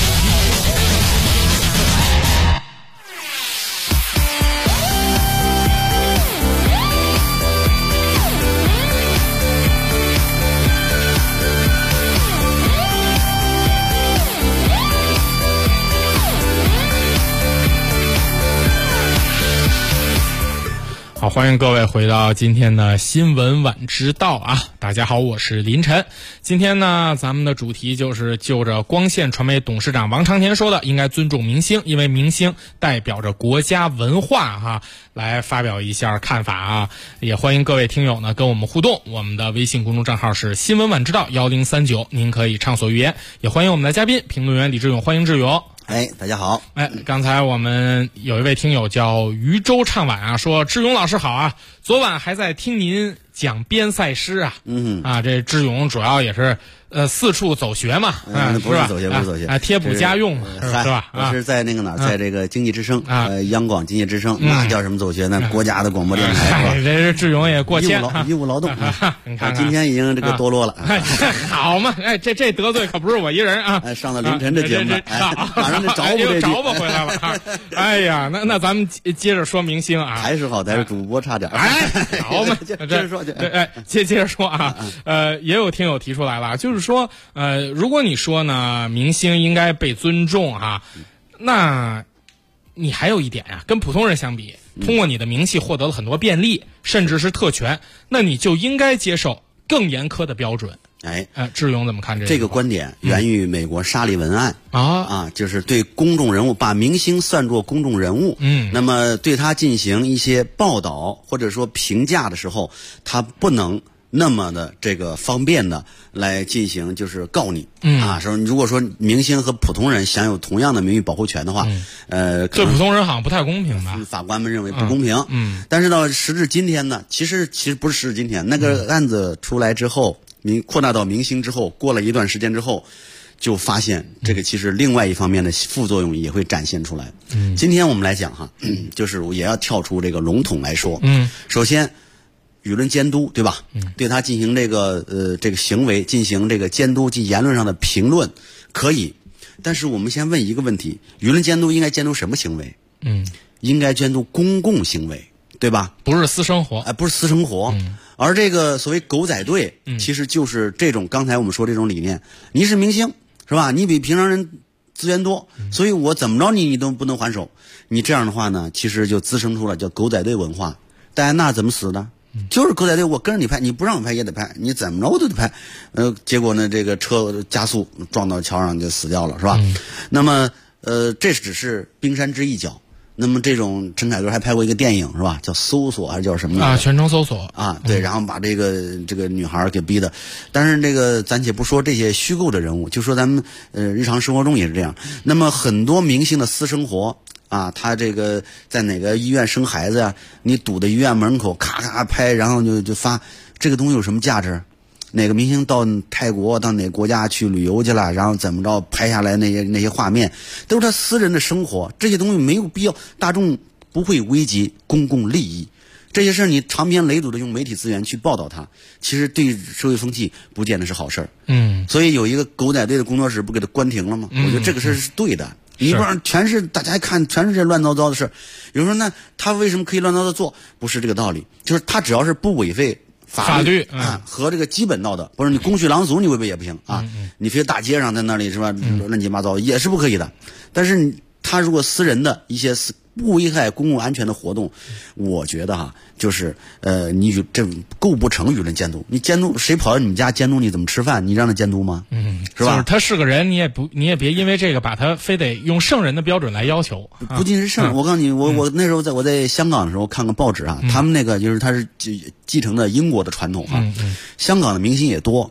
好，欢迎各位回到今天的新闻晚知道啊！大家好，我是林晨。今天呢，咱们的主题就是就着光线传媒董事长王长田说的，应该尊重明星，因为明星代表着国家文化来发表一下看法啊！也欢迎各位听友呢跟我们互动，我们的微信公众账号是新闻晚知道1039，您可以畅所欲言。也欢迎我们的嘉宾评论员李志勇，欢迎志勇。 大家好。 刚才我们有一位听友叫渔舟唱晚啊，说志勇老师好啊，昨晚还在听您讲边塞诗啊。这志勇主要也是四处走学嘛， 不是走学，不是走学贴补家用嘛，是吧？ 我是在那个哪儿，在这个经济之声央广经济之声，那叫什么走学呢？国家的广播电台， 这是志勇也过谦， 义务劳动。 你看今天已经这个多落了， 好嘛，这得罪可不是我一人啊！ 上到凌晨的节目，马上就找不回来了。哎呀，那咱们接着说明星啊， 还是好，还是主播差点。 好嘛， 接着说， 接着说啊，也有听友提出来了，就是说，如果你说呢，明星应该被尊重那你还有一点呀，跟普通人相比，通过你的名气获得了很多便利，甚至是特权，那你就应该接受更严苛的标准。志勇怎么看这个观点？源于美国沙利文案就是对公众人物，把明星算作公众人物，那么对他进行一些报道或者说评价的时候，他不能那么的这个方便的来进行就是告你说如果说明星和普通人享有同样的名誉保护权的话， 对普通人好像不太公平吧？ 法官们认为不公平。但是到时至今天呢，其实不是时至今天，那个案子出来之后，扩大到明星之后，过了一段时间之后，就发现这个其实另外一方面的副作用也会展现出来。今天我们来讲就是也要跳出这个笼统来说。首先舆论监督，对吧？对他进行这个行为进行这个监督及言论上的评论可以，但是我们先问一个问题：舆论监督应该监督什么行为？应该监督公共行为，对吧？ 不是私生活， 不是私生活。而这个所谓狗仔队，其实就是这种刚才我们说这种理念。你是明星，是吧？你比平常人资源多，所以我怎么着你都不能还手。你这样的话呢，其实就滋生出了叫狗仔队文化。戴安娜怎么死的？就是狗仔队，我跟着你拍，你不让我拍也得拍，你怎么着我都得拍。结果呢，这个车加速撞到桥上就死掉了，是吧？那么这只是冰山之一角。那么这种陈凯歌还拍过一个电影，是吧？叫搜索还是叫什么全程搜索对，然后把这个女孩给逼的。但是这个咱且不说这些虚构的人物，就说咱们日常生活中也是这样。那么很多明星的私生活他这个在哪个医院生孩子呀？你堵在医院门口咔咔拍，然后就发，这个东西有什么价值？哪个明星到泰国到哪个国家去旅游去了，然后怎么着拍下来那些画面，都是他私人的生活，这些东西没有必要，大众不会危及公共利益。这些事你长篇累牍的用媒体资源去报道它，其实对社会风气不见得是好事。所以有一个狗仔队的工作室不给他关停了吗？我觉得这个事是对的。你不然全是大家看全是这乱糟糟的事，有人说那他为什么可以乱糟糟做？不是这个道理，就是他只要是不违背法律和这个基本道德，不是你公序良俗你违背也不行你非大街上在那里是吧乱七八糟也是不可以的。但是他如果私人的一些不危害公共安全的活动，我觉得就是你这构不成舆论监督。你监督谁跑到你们家监督你怎么吃饭？你让他监督吗？是吧？ 就是他是个人，你也别因为这个把他非得用圣人的标准来要求。 不仅是圣人，我告诉你，我那时候我在香港的时候看个报纸他们那个就是他是继承的英国的传统香港的明星也多。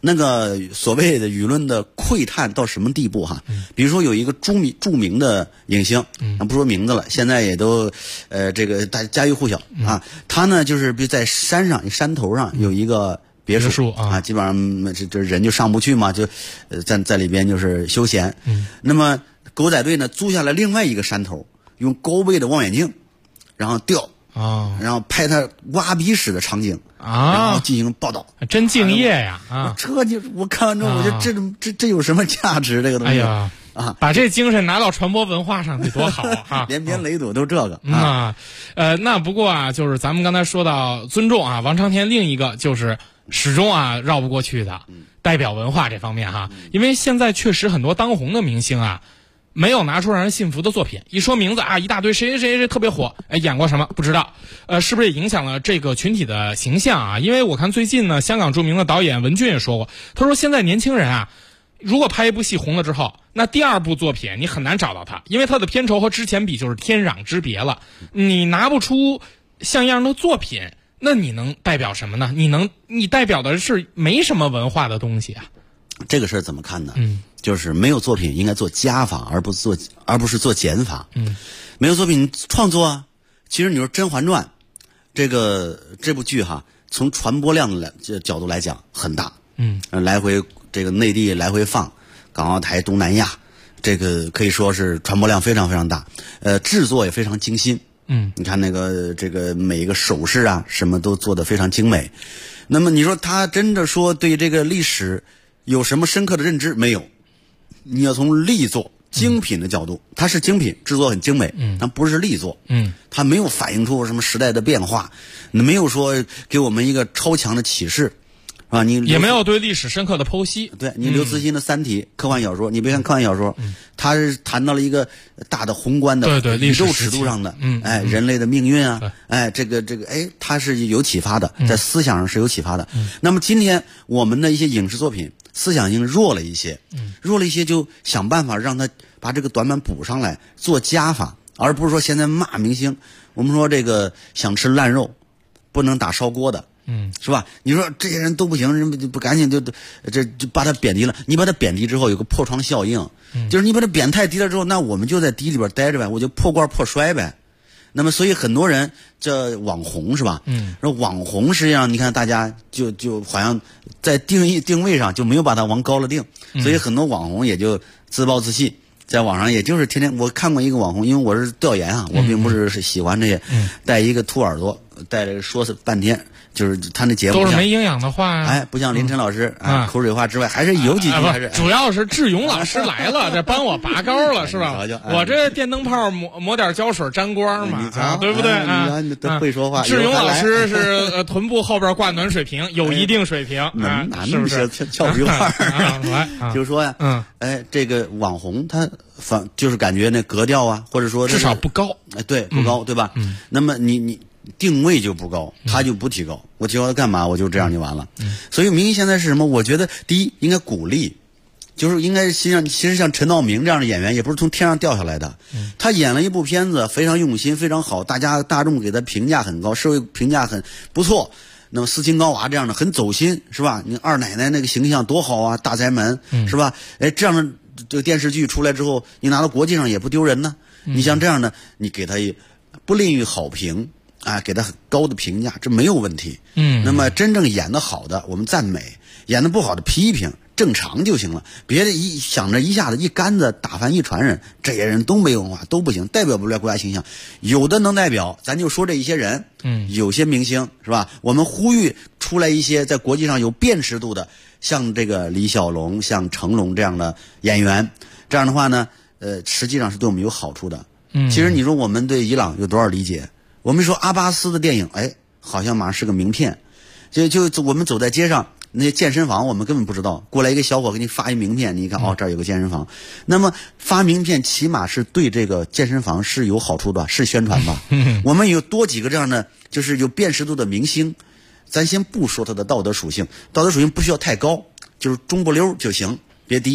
那个所谓的舆论的窥探到什么地步哈？比如说有一个著名的影星，不说名字了，现在也都这个大家喻户晓啊。他呢就是在山头上有一个别墅啊，基本上这人就上不去嘛，就在里边就是休闲。那么狗仔队呢租下来另外一个山头，用高倍的望远镜，然后调然后拍他挖鼻屎的场景然后进行报道， 真敬业呀！ 这就我看完之后，我觉得这有什么价值？这个东西， 把这精神拿到传播文化上得多好啊！ 连篇累牍都这个那不过啊，就是咱们刚才说到尊重啊，王长天另一个就是始终绕不过去的代表文化这方面哈，因为现在确实很多当红的明星啊。没有拿出让人信服的作品，一说名字一大堆谁特别火，演过什么不知道，是不是也影响了这个群体的形象啊？因为我看最近呢，香港著名的导演文俊也说过，他说现在年轻人如果拍一部戏红了之后，那第二部作品你很难找到他，因为他的片酬和之前比就是天壤之别了，你拿不出像样的作品，那你能代表什么呢？你代表的是没什么文化的东西啊。 这个事儿怎么看呢？就是没有作品应该做加法，而不是做减法。没有作品创作啊。其实你说《甄嬛传》这部剧从传播量的角度来讲很大。来回这个内地来回放，港澳台、东南亚，这个可以说是传播量非常非常大。制作也非常精心。你看这个每一个手势什么都做得非常精美。那么你说他真的说对这个历史有什么深刻的认知？没有。你要从力作精品的角度，它是精品，制作很精美，但不是力作。它没有反映出什么时代的变化，没有说给我们一个超强的启示，是吧？你也没有对历史深刻的剖析。 对，你刘慈欣的《三体》科幻小说，你别看科幻小说，它是谈到了一个大的宏观的宇宙尺度上的，人类的命运这个它是有启发的，在思想上是有启发的。那么今天我们的一些影视作品思想性弱了一些，就想办法让他把这个短板补上来，做加法，而不是说现在骂明星。我们说这个想吃烂肉，不能打烧锅的，是吧？你说这些人都不行，人不赶紧就把他贬低了。你把他贬低之后，有个破窗效应，就是你把他贬太低了之后，那我们就在底里边待着呗，我就破罐破摔呗。那么，所以很多人这网红是吧？网红实际上你看大家就好像在定位上就没有把它往高了定，所以很多网红也就自暴自弃，在网上也就是天天。我看过一个网红，因为我是调研我并不是喜欢这些，带一个秃耳朵，带着说半天。就是他那节目都是没营养的话不像林晨老师口水话之外，还是有几句还是主要是志勇老师来了，这帮我拔高了是吧？我这电灯泡抹点胶水沾光嘛，对不对你都会说话。 志勇老师是臀部后边挂暖水瓶，有一定水平是不是？ 俏皮话就是说这个网红他就是感觉那格调或者说至少不高， 对，不高，对吧？那么你定位就不高，他就不提高。我提高他干嘛？我就这样就完了。所以明星现在是什么？我觉得第一应该鼓励，就是应该其实像陈道明这样的演员也不是从天上掉下来的。他演了一部片子非常用心，非常好，大众给他评价很高，社会评价很不错。那么斯琴高娃这样的很走心，是吧？你二奶奶那个形象多好啊，大宅门，是吧？这样的这个电视剧出来之后，你拿到国际上也不丢人呢。你像这样的，你给他不吝于好评。给他很高的评价，这没有问题。那么真正演得好的，我们赞美；演得不好的批评，正常就行了。别的想着一下子一竿子打翻一船人，这些人都没有文化，都不行，代表不了国家形象。有的能代表，咱就说这一些人，有些明星是吧？我们呼吁出来一些在国际上有辨识度的，像这个李小龙、像成龙这样的演员。这样的话呢，实际上是对我们有好处的。其实你说我们对伊朗有多少理解？我们说阿巴斯的电影，好像马上是个名片。就我们走在街上，那些健身房我们根本不知道，过来一个小伙给你发一名片，你一看这儿有个健身房。那么发名片起码是对这个健身房是有好处的，是宣传吧。我们有多几个这样的就是有辨识度的明星，咱先不说他的道德属性，道德属性不需要太高，就是中不溜就行，别低。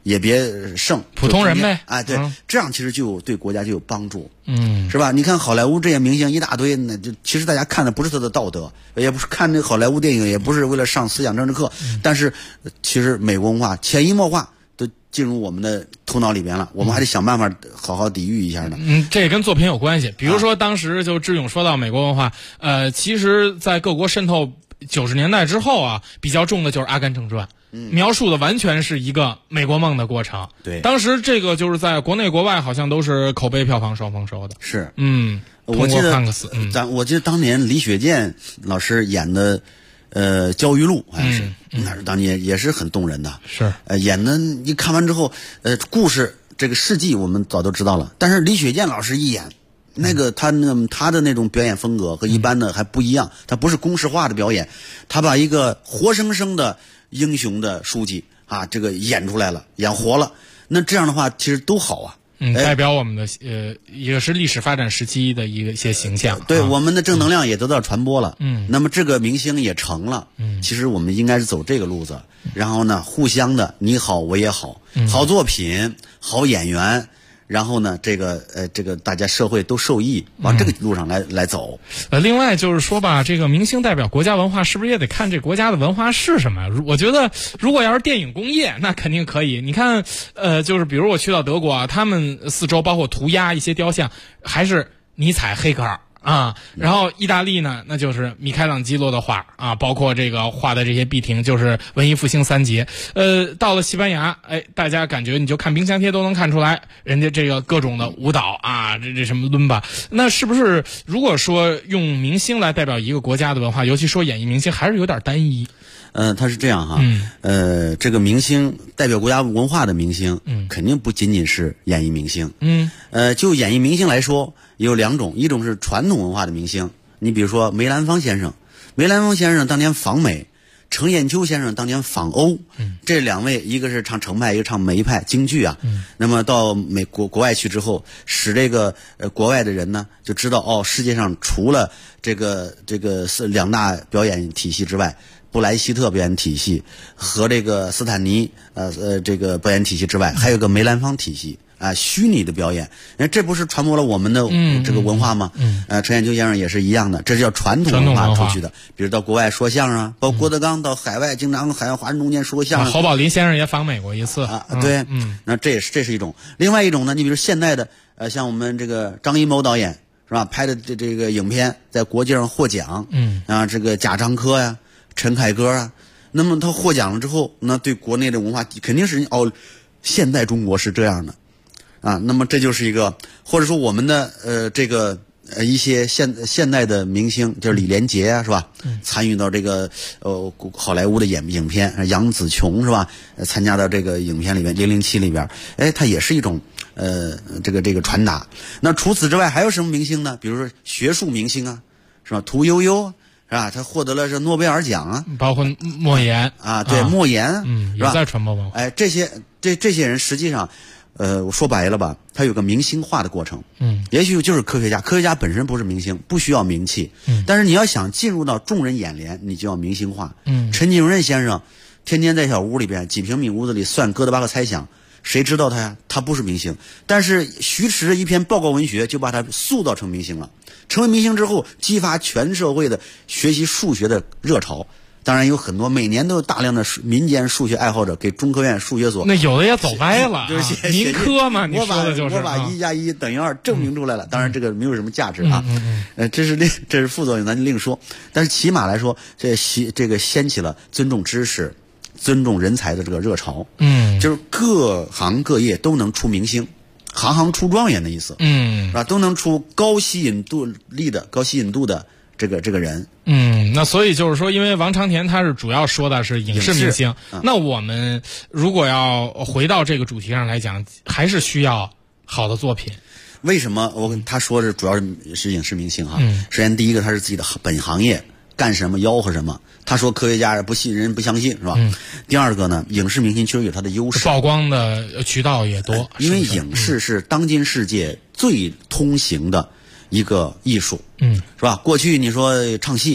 也别剩， 普通人呗。 哎，对，这样其实就对国家就有帮助， 嗯， 是吧？你看好莱坞这些明星一大堆，那就其实大家看的不是他的道德，也不是看这个好莱坞电影，也不是为了上思想政治课，但是其实美国文化潜移默化都进入我们的头脑里边了，我们还得想办法好好抵御一下呢。 这也跟作品有关系。比如说当时就志勇说到美国文化，其实在各国渗透90年代之后啊，比较重的就是《阿甘正传》。描述的完全是一个美国梦的过程。 对， 当时这个就是在国内国外好像都是口碑票房双丰收的。 是， 我记得当年李雪健老师演的焦裕禄好像是，那是当年也是很动人的。 是， 演的你看完之后，故事这个事迹我们早都知道了，但是李雪健老师一演。那个他的那种表演风格和一般的还不一样，他不是公式化的表演，他把一个活生生的英雄的书记啊，这个演出来了，演活了。那这样的话，其实都好啊。 代表我们的也是历史发展时期的一些形象。 对，我们的正能量也得到传播了。那么这个明星也成了。其实我们应该是走这个路子，然后呢，互相的你好我也好，好作品，好演员。然后呢，这个大家社会都受益，往这个路上来走。 另外就是说吧，这个明星代表国家文化，是不是也得看这国家的文化是什么？我觉得，如果要是电影工业，那肯定可以。你看，就是比如我去到德国啊，他们四周包括涂鸦一些雕像，还是尼采、黑格尔。然后意大利呢，那就是米开朗基罗的画啊，包括这个画的这些壁亭，就是文艺复兴三杰。到了西班牙，大家感觉你就看冰箱贴都能看出来，人家这个各种的舞蹈啊，这什么伦巴，那是不是如果说用明星来代表一个国家的文化，尤其说演艺明星，还是有点单一？ 他是这样哈，这个明星代表国家文化的明星，肯定不仅仅是演艺明星，就演艺明星来说，有两种，一种是传统文化的明星，你比如说梅兰芳先生当年访美，程砚秋先生当年访欧，这两位一个是唱程派，一个唱梅派京剧啊，那么到美国国外去之后，使这个国外的人呢就知道世界上除了这个是两大表演体系之外。布莱希特表演体系和这个斯坦尼这个表演体系之外，还有个梅兰芳体系啊，虚拟的表演，这不是传播了我们的这个文化吗？程砚秋先生也是一样的，这叫传统文化出去的。比如到国外说相声啊，包括郭德纲到海外经常海外华人中间说相声。 侯宝林先生也访美过一次啊，对，那这是一种。另外一种呢，你比如现代的像我们这个张艺谋导演是吧，拍的这个影片在国际上获奖，这个贾樟柯呀。陈凯歌啊，那么他获奖了之后，那对国内的文化肯定是现代中国是这样的啊。那么这就是一个，或者说我们的这个一些现代的明星，就是李连杰啊，是吧？参与到这个好莱坞的影片，杨紫琼是吧？参加到这个影片里边，007里边，它也是一种这个传达。那除此之外还有什么明星呢？比如说学术明星啊，是吧？屠呦呦。是吧？他获得了是诺贝尔奖啊， 包括莫言啊，对，莫言， 也在传播文化。 这些人实际上，我说白了吧，他有个明星化的过程。也许就是科学家本身不是明星，不需要名气。但是你要想进入到众人眼帘，你就要明星化。陈景润先生天天在小屋里边几平米屋子里算哥德巴赫猜想，谁知道他呀？他不是明星，但是徐迟一篇报告文学就把他塑造成明星了。成为明星之后，激发全社会的学习数学的热潮。当然有很多，每年都有大量的民间数学爱好者给中科院数学所。 那有的也走歪了， 就是民科嘛，你说的就是我把1+1等于2证明出来了。当然这个没有什么价值啊，这是副作用，咱另说。但是起码来说，这个掀起了尊重知识、尊重人才的这个热潮。就是各行各业都能出明星。行行出状元的意思，是吧？都能出高吸引度的这个人。 那所以就是说，因为王长田他是主要说的是影视明星，那我们如果要回到这个主题上来讲，还是需要好的作品。 为什么他说是主要是影视明星哈？首先第一个，他是自己的本行业。干什么吆喝什么？他说科学家不信，人不相信，是吧？第二个呢，影视明星确实有他的优势， 曝光的渠道也多， 因为影视是当今世界最通行的一个艺术，是吧？过去你说唱戏，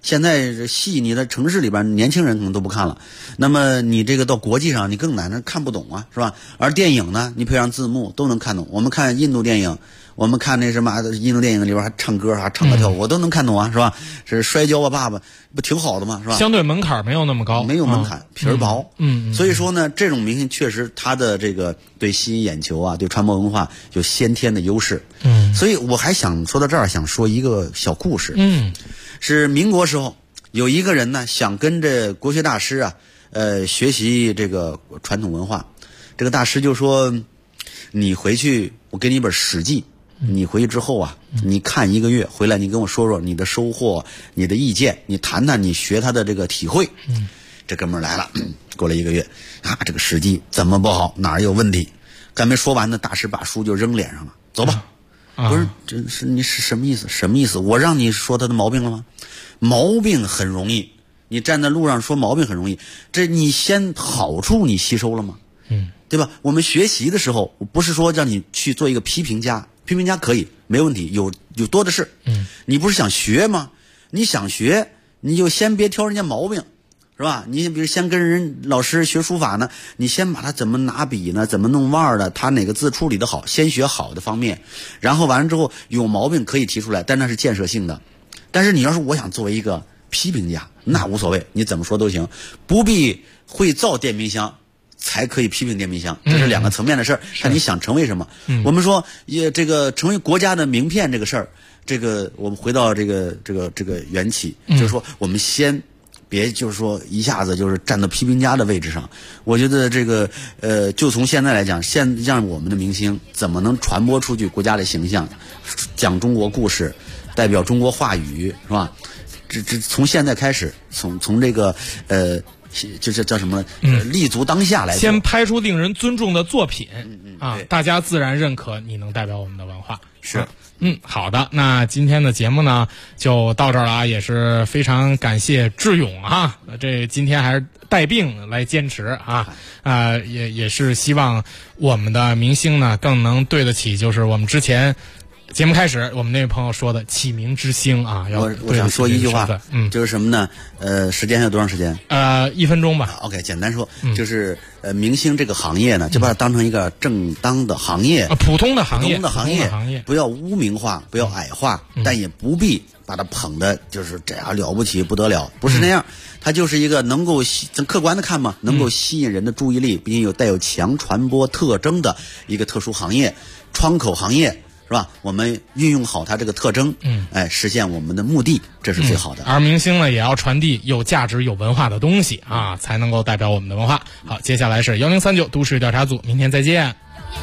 现在戏你在城市里边年轻人可能都不看了，那么你这个到国际上你更难，看不懂啊，是吧？而电影呢，你配上字幕都能看懂。我们看印度电影，我们看那什么印度电影里边还唱歌还唱歌跳舞，我都能看懂啊，是吧？是摔跤啊爸爸不挺好的吗？是吧？ 相对门槛没有那么高， 没有门槛，皮儿薄。所以说呢，这种明星确实他的这个对吸引眼球啊，对传播文化有先天的优势。所以我还想说到这儿，想说一个小故事。是民国时候，有一个人呢想跟着国学大师啊，学习这个传统文化。这个大师就说：“你回去，我给你一本《史记》，你回去之后啊，你看1个月，回来你跟我说说你的收获、你的意见，你谈谈你学他的这个体会。”这哥们儿来了，过了1个月啊，这个《史记》怎么不好？哪儿有问题？刚没说完呢，大师把书就扔脸上了，走吧。不是，这是你是什么意思？什么意思？我让你说他的毛病了吗？毛病很容易，你站在路上说毛病很容易，这你先好处你吸收了吗？对吧？我们学习的时候，我不是说让你去做一个批评家，批评家可以没问题，有多的是。你不是想学吗？你想学，你就先别挑人家毛病。是吧？你比如先跟人老师学书法呢，你先把他怎么拿笔呢，怎么弄腕儿的，他哪个字处理的好，先学好的方面，然后完了之后有毛病可以提出来，但那是建设性的。但是你要是我想作为一个批评家，那无所谓，你怎么说都行，不必会造电冰箱才可以批评电冰箱，这是2个层面的事儿，看你想成为什么。我们说也这个成为国家的名片这个事儿，这个我们回到这个缘起，就是说我们先。别就是说一下子就是站到批评家的位置上，我觉得这个就从现在来讲，让我们的明星怎么能传播出去国家的形象，讲中国故事，代表中国话语，是吧？这从现在开始，从这个就是叫什么立足当下来， 先拍出令人尊重的作品，大家自然认可你能代表我们的文化。 是。 好的，那今天的节目呢就到这儿了啊，也是非常感谢志勇啊，这今天还是带病来坚持啊，也是希望我们的明星呢更能对得起，就是我们之前节目开始我们那位朋友说的启明之星啊。 我想说一句话，就是什么呢？时间还有多长时间 ？1分钟吧。 OK， 简单说，就是明星这个行业呢，就把它当成一个正当的行业， 普通的行业， 不要污名化，不要矮化，但也不必把它捧的就是这样了不起不得了，不是那样。它就是一个能够咱客观的看嘛，能够吸引人的注意力，并且带有强传播特征的一个特殊行业，窗口行业。是吧？我们运用好它这个特征，实现我们的目的，这是最好的。 而明星呢，也要传递有价值、有文化的东西啊，才能够代表我们的文化。好，接下来是1039都市调查组，明天再见。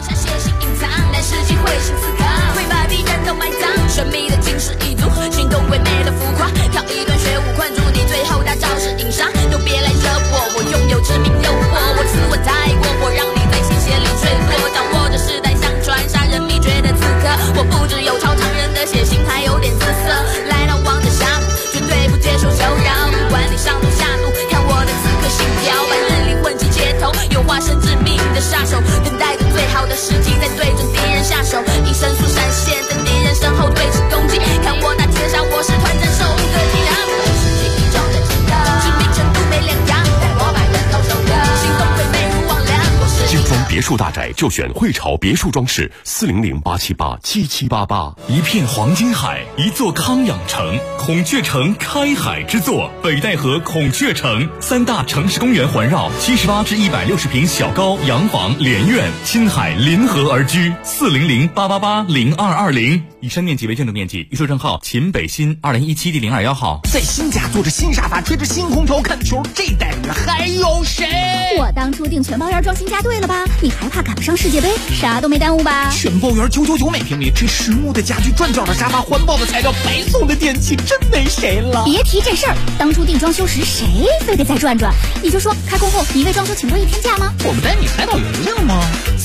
神秘的惊世一族，心动唯美的浮夸，跳一段学舞困住你，最后大招式引杀，都别来惹我，我拥有致命诱惑，我自问太过，我让你在视线里坠落，掌握着世代相传杀人秘诀的刺客，我不只有超常人的血性，还有点姿色，来到王者下路，绝对不接受羞辱，不管你上路下路，看我的刺客信条，白日里混迹街头，有化身致命的杀手，等待着最好的时机，再对准敌人下手，以神速闪现在敌人身后对峙攻击，看我那绝杀，我是团战守护的敌人，世界一中的值得，知名程度没两样，带我把人都收得，心动会美如魍魉，我是精装别墅大宅就选汇潮别墅装饰，400-878-7788， 一片黄金海，一座康养城，孔雀城开海之作，北戴河孔雀城，3大城市公园环绕，78至160平小高洋房连院，亲海临河而居，400-888-0220。以上面积为建筑面积，预售证号秦北新2017第021号。 在新家坐着新沙发，吹着新空调看球，这待遇还有谁？ 我当初订全包园装新家对了吧？你还怕赶不上世界杯？啥都没耽误吧？ 全包园999每平米，这实木的家具，转角的沙发，环保的材料，白送的电器，真没谁了。 别提这事儿，当初订装修时谁非得再转转？你就说开工后你为装修请过1天假吗？ 我们带你海岛游游吗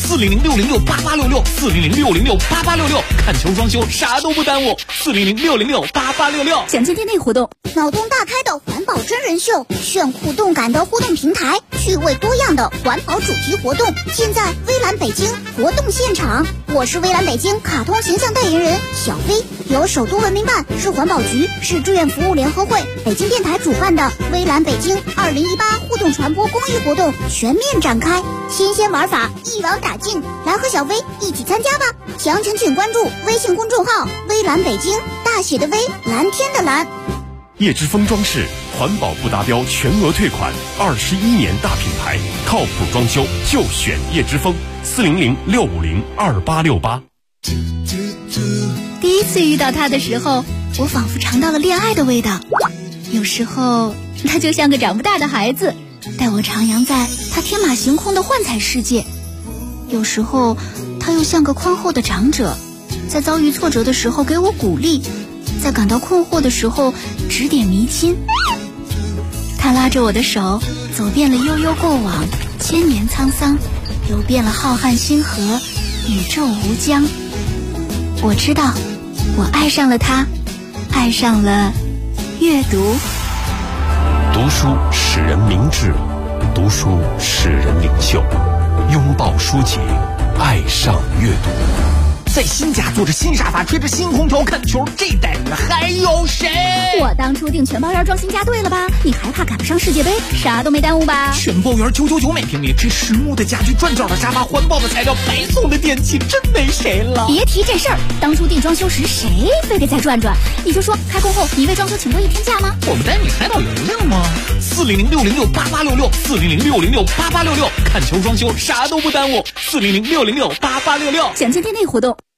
？400-606-8866，400-606-8866，看球装修啥都不耽误，400-606-8866。 详见店内活动。脑洞大开的环保真人秀，炫酷动感的互动平台，趣味多样的的环保主题活动，现在微蓝北京活动现场。我是微蓝北京卡通形象代言人小飞，由首都文明办、市环保局、市志愿服务联合会、北京电台主办的微蓝北京2018互动传播公益活动全面展开，新鲜玩法一网打尽，来和小飞一起参加吧！详情请关注微信公众号微蓝北京，大写的微，蓝天的蓝。 叶之峰装饰环保不达标全额退款，21年大品牌，靠谱装修就选叶之峰，400-650-2868。 第一次遇到他的时候，我仿佛尝到了恋爱的味道。有时候他就像个长不大的孩子，带我徜徉在他天马行空的幻彩世界；有时候他又像个宽厚的长者，在遭遇挫折的时候给我鼓励，在感到困惑的时候指点迷津。他拉着我的手，走遍了悠悠过往，千年沧桑，游遍了浩瀚星河，宇宙无疆。我知道，我爱上了他，爱上了阅读。 读书使人明智，读书使人领袖，拥抱书籍，爱上阅读。 在新家坐着新沙发，吹着新空调看球，这待遇还有谁？ 我当初订全包园装新家对了吧？你还怕赶不上世界杯？啥都没耽误吧？ 全包园999每平米，这实木的家具，转角的沙发，环保的材料，白送的电器，真没谁了。 别提这事儿，当初订装修时谁非得再转转？你就说开工后你为装修请多1天假吗？ 我们带你海岛邮政吗？400-606-8866，400-606-8866，看球装修啥都不耽误，400-606-8866。 详情店内活动。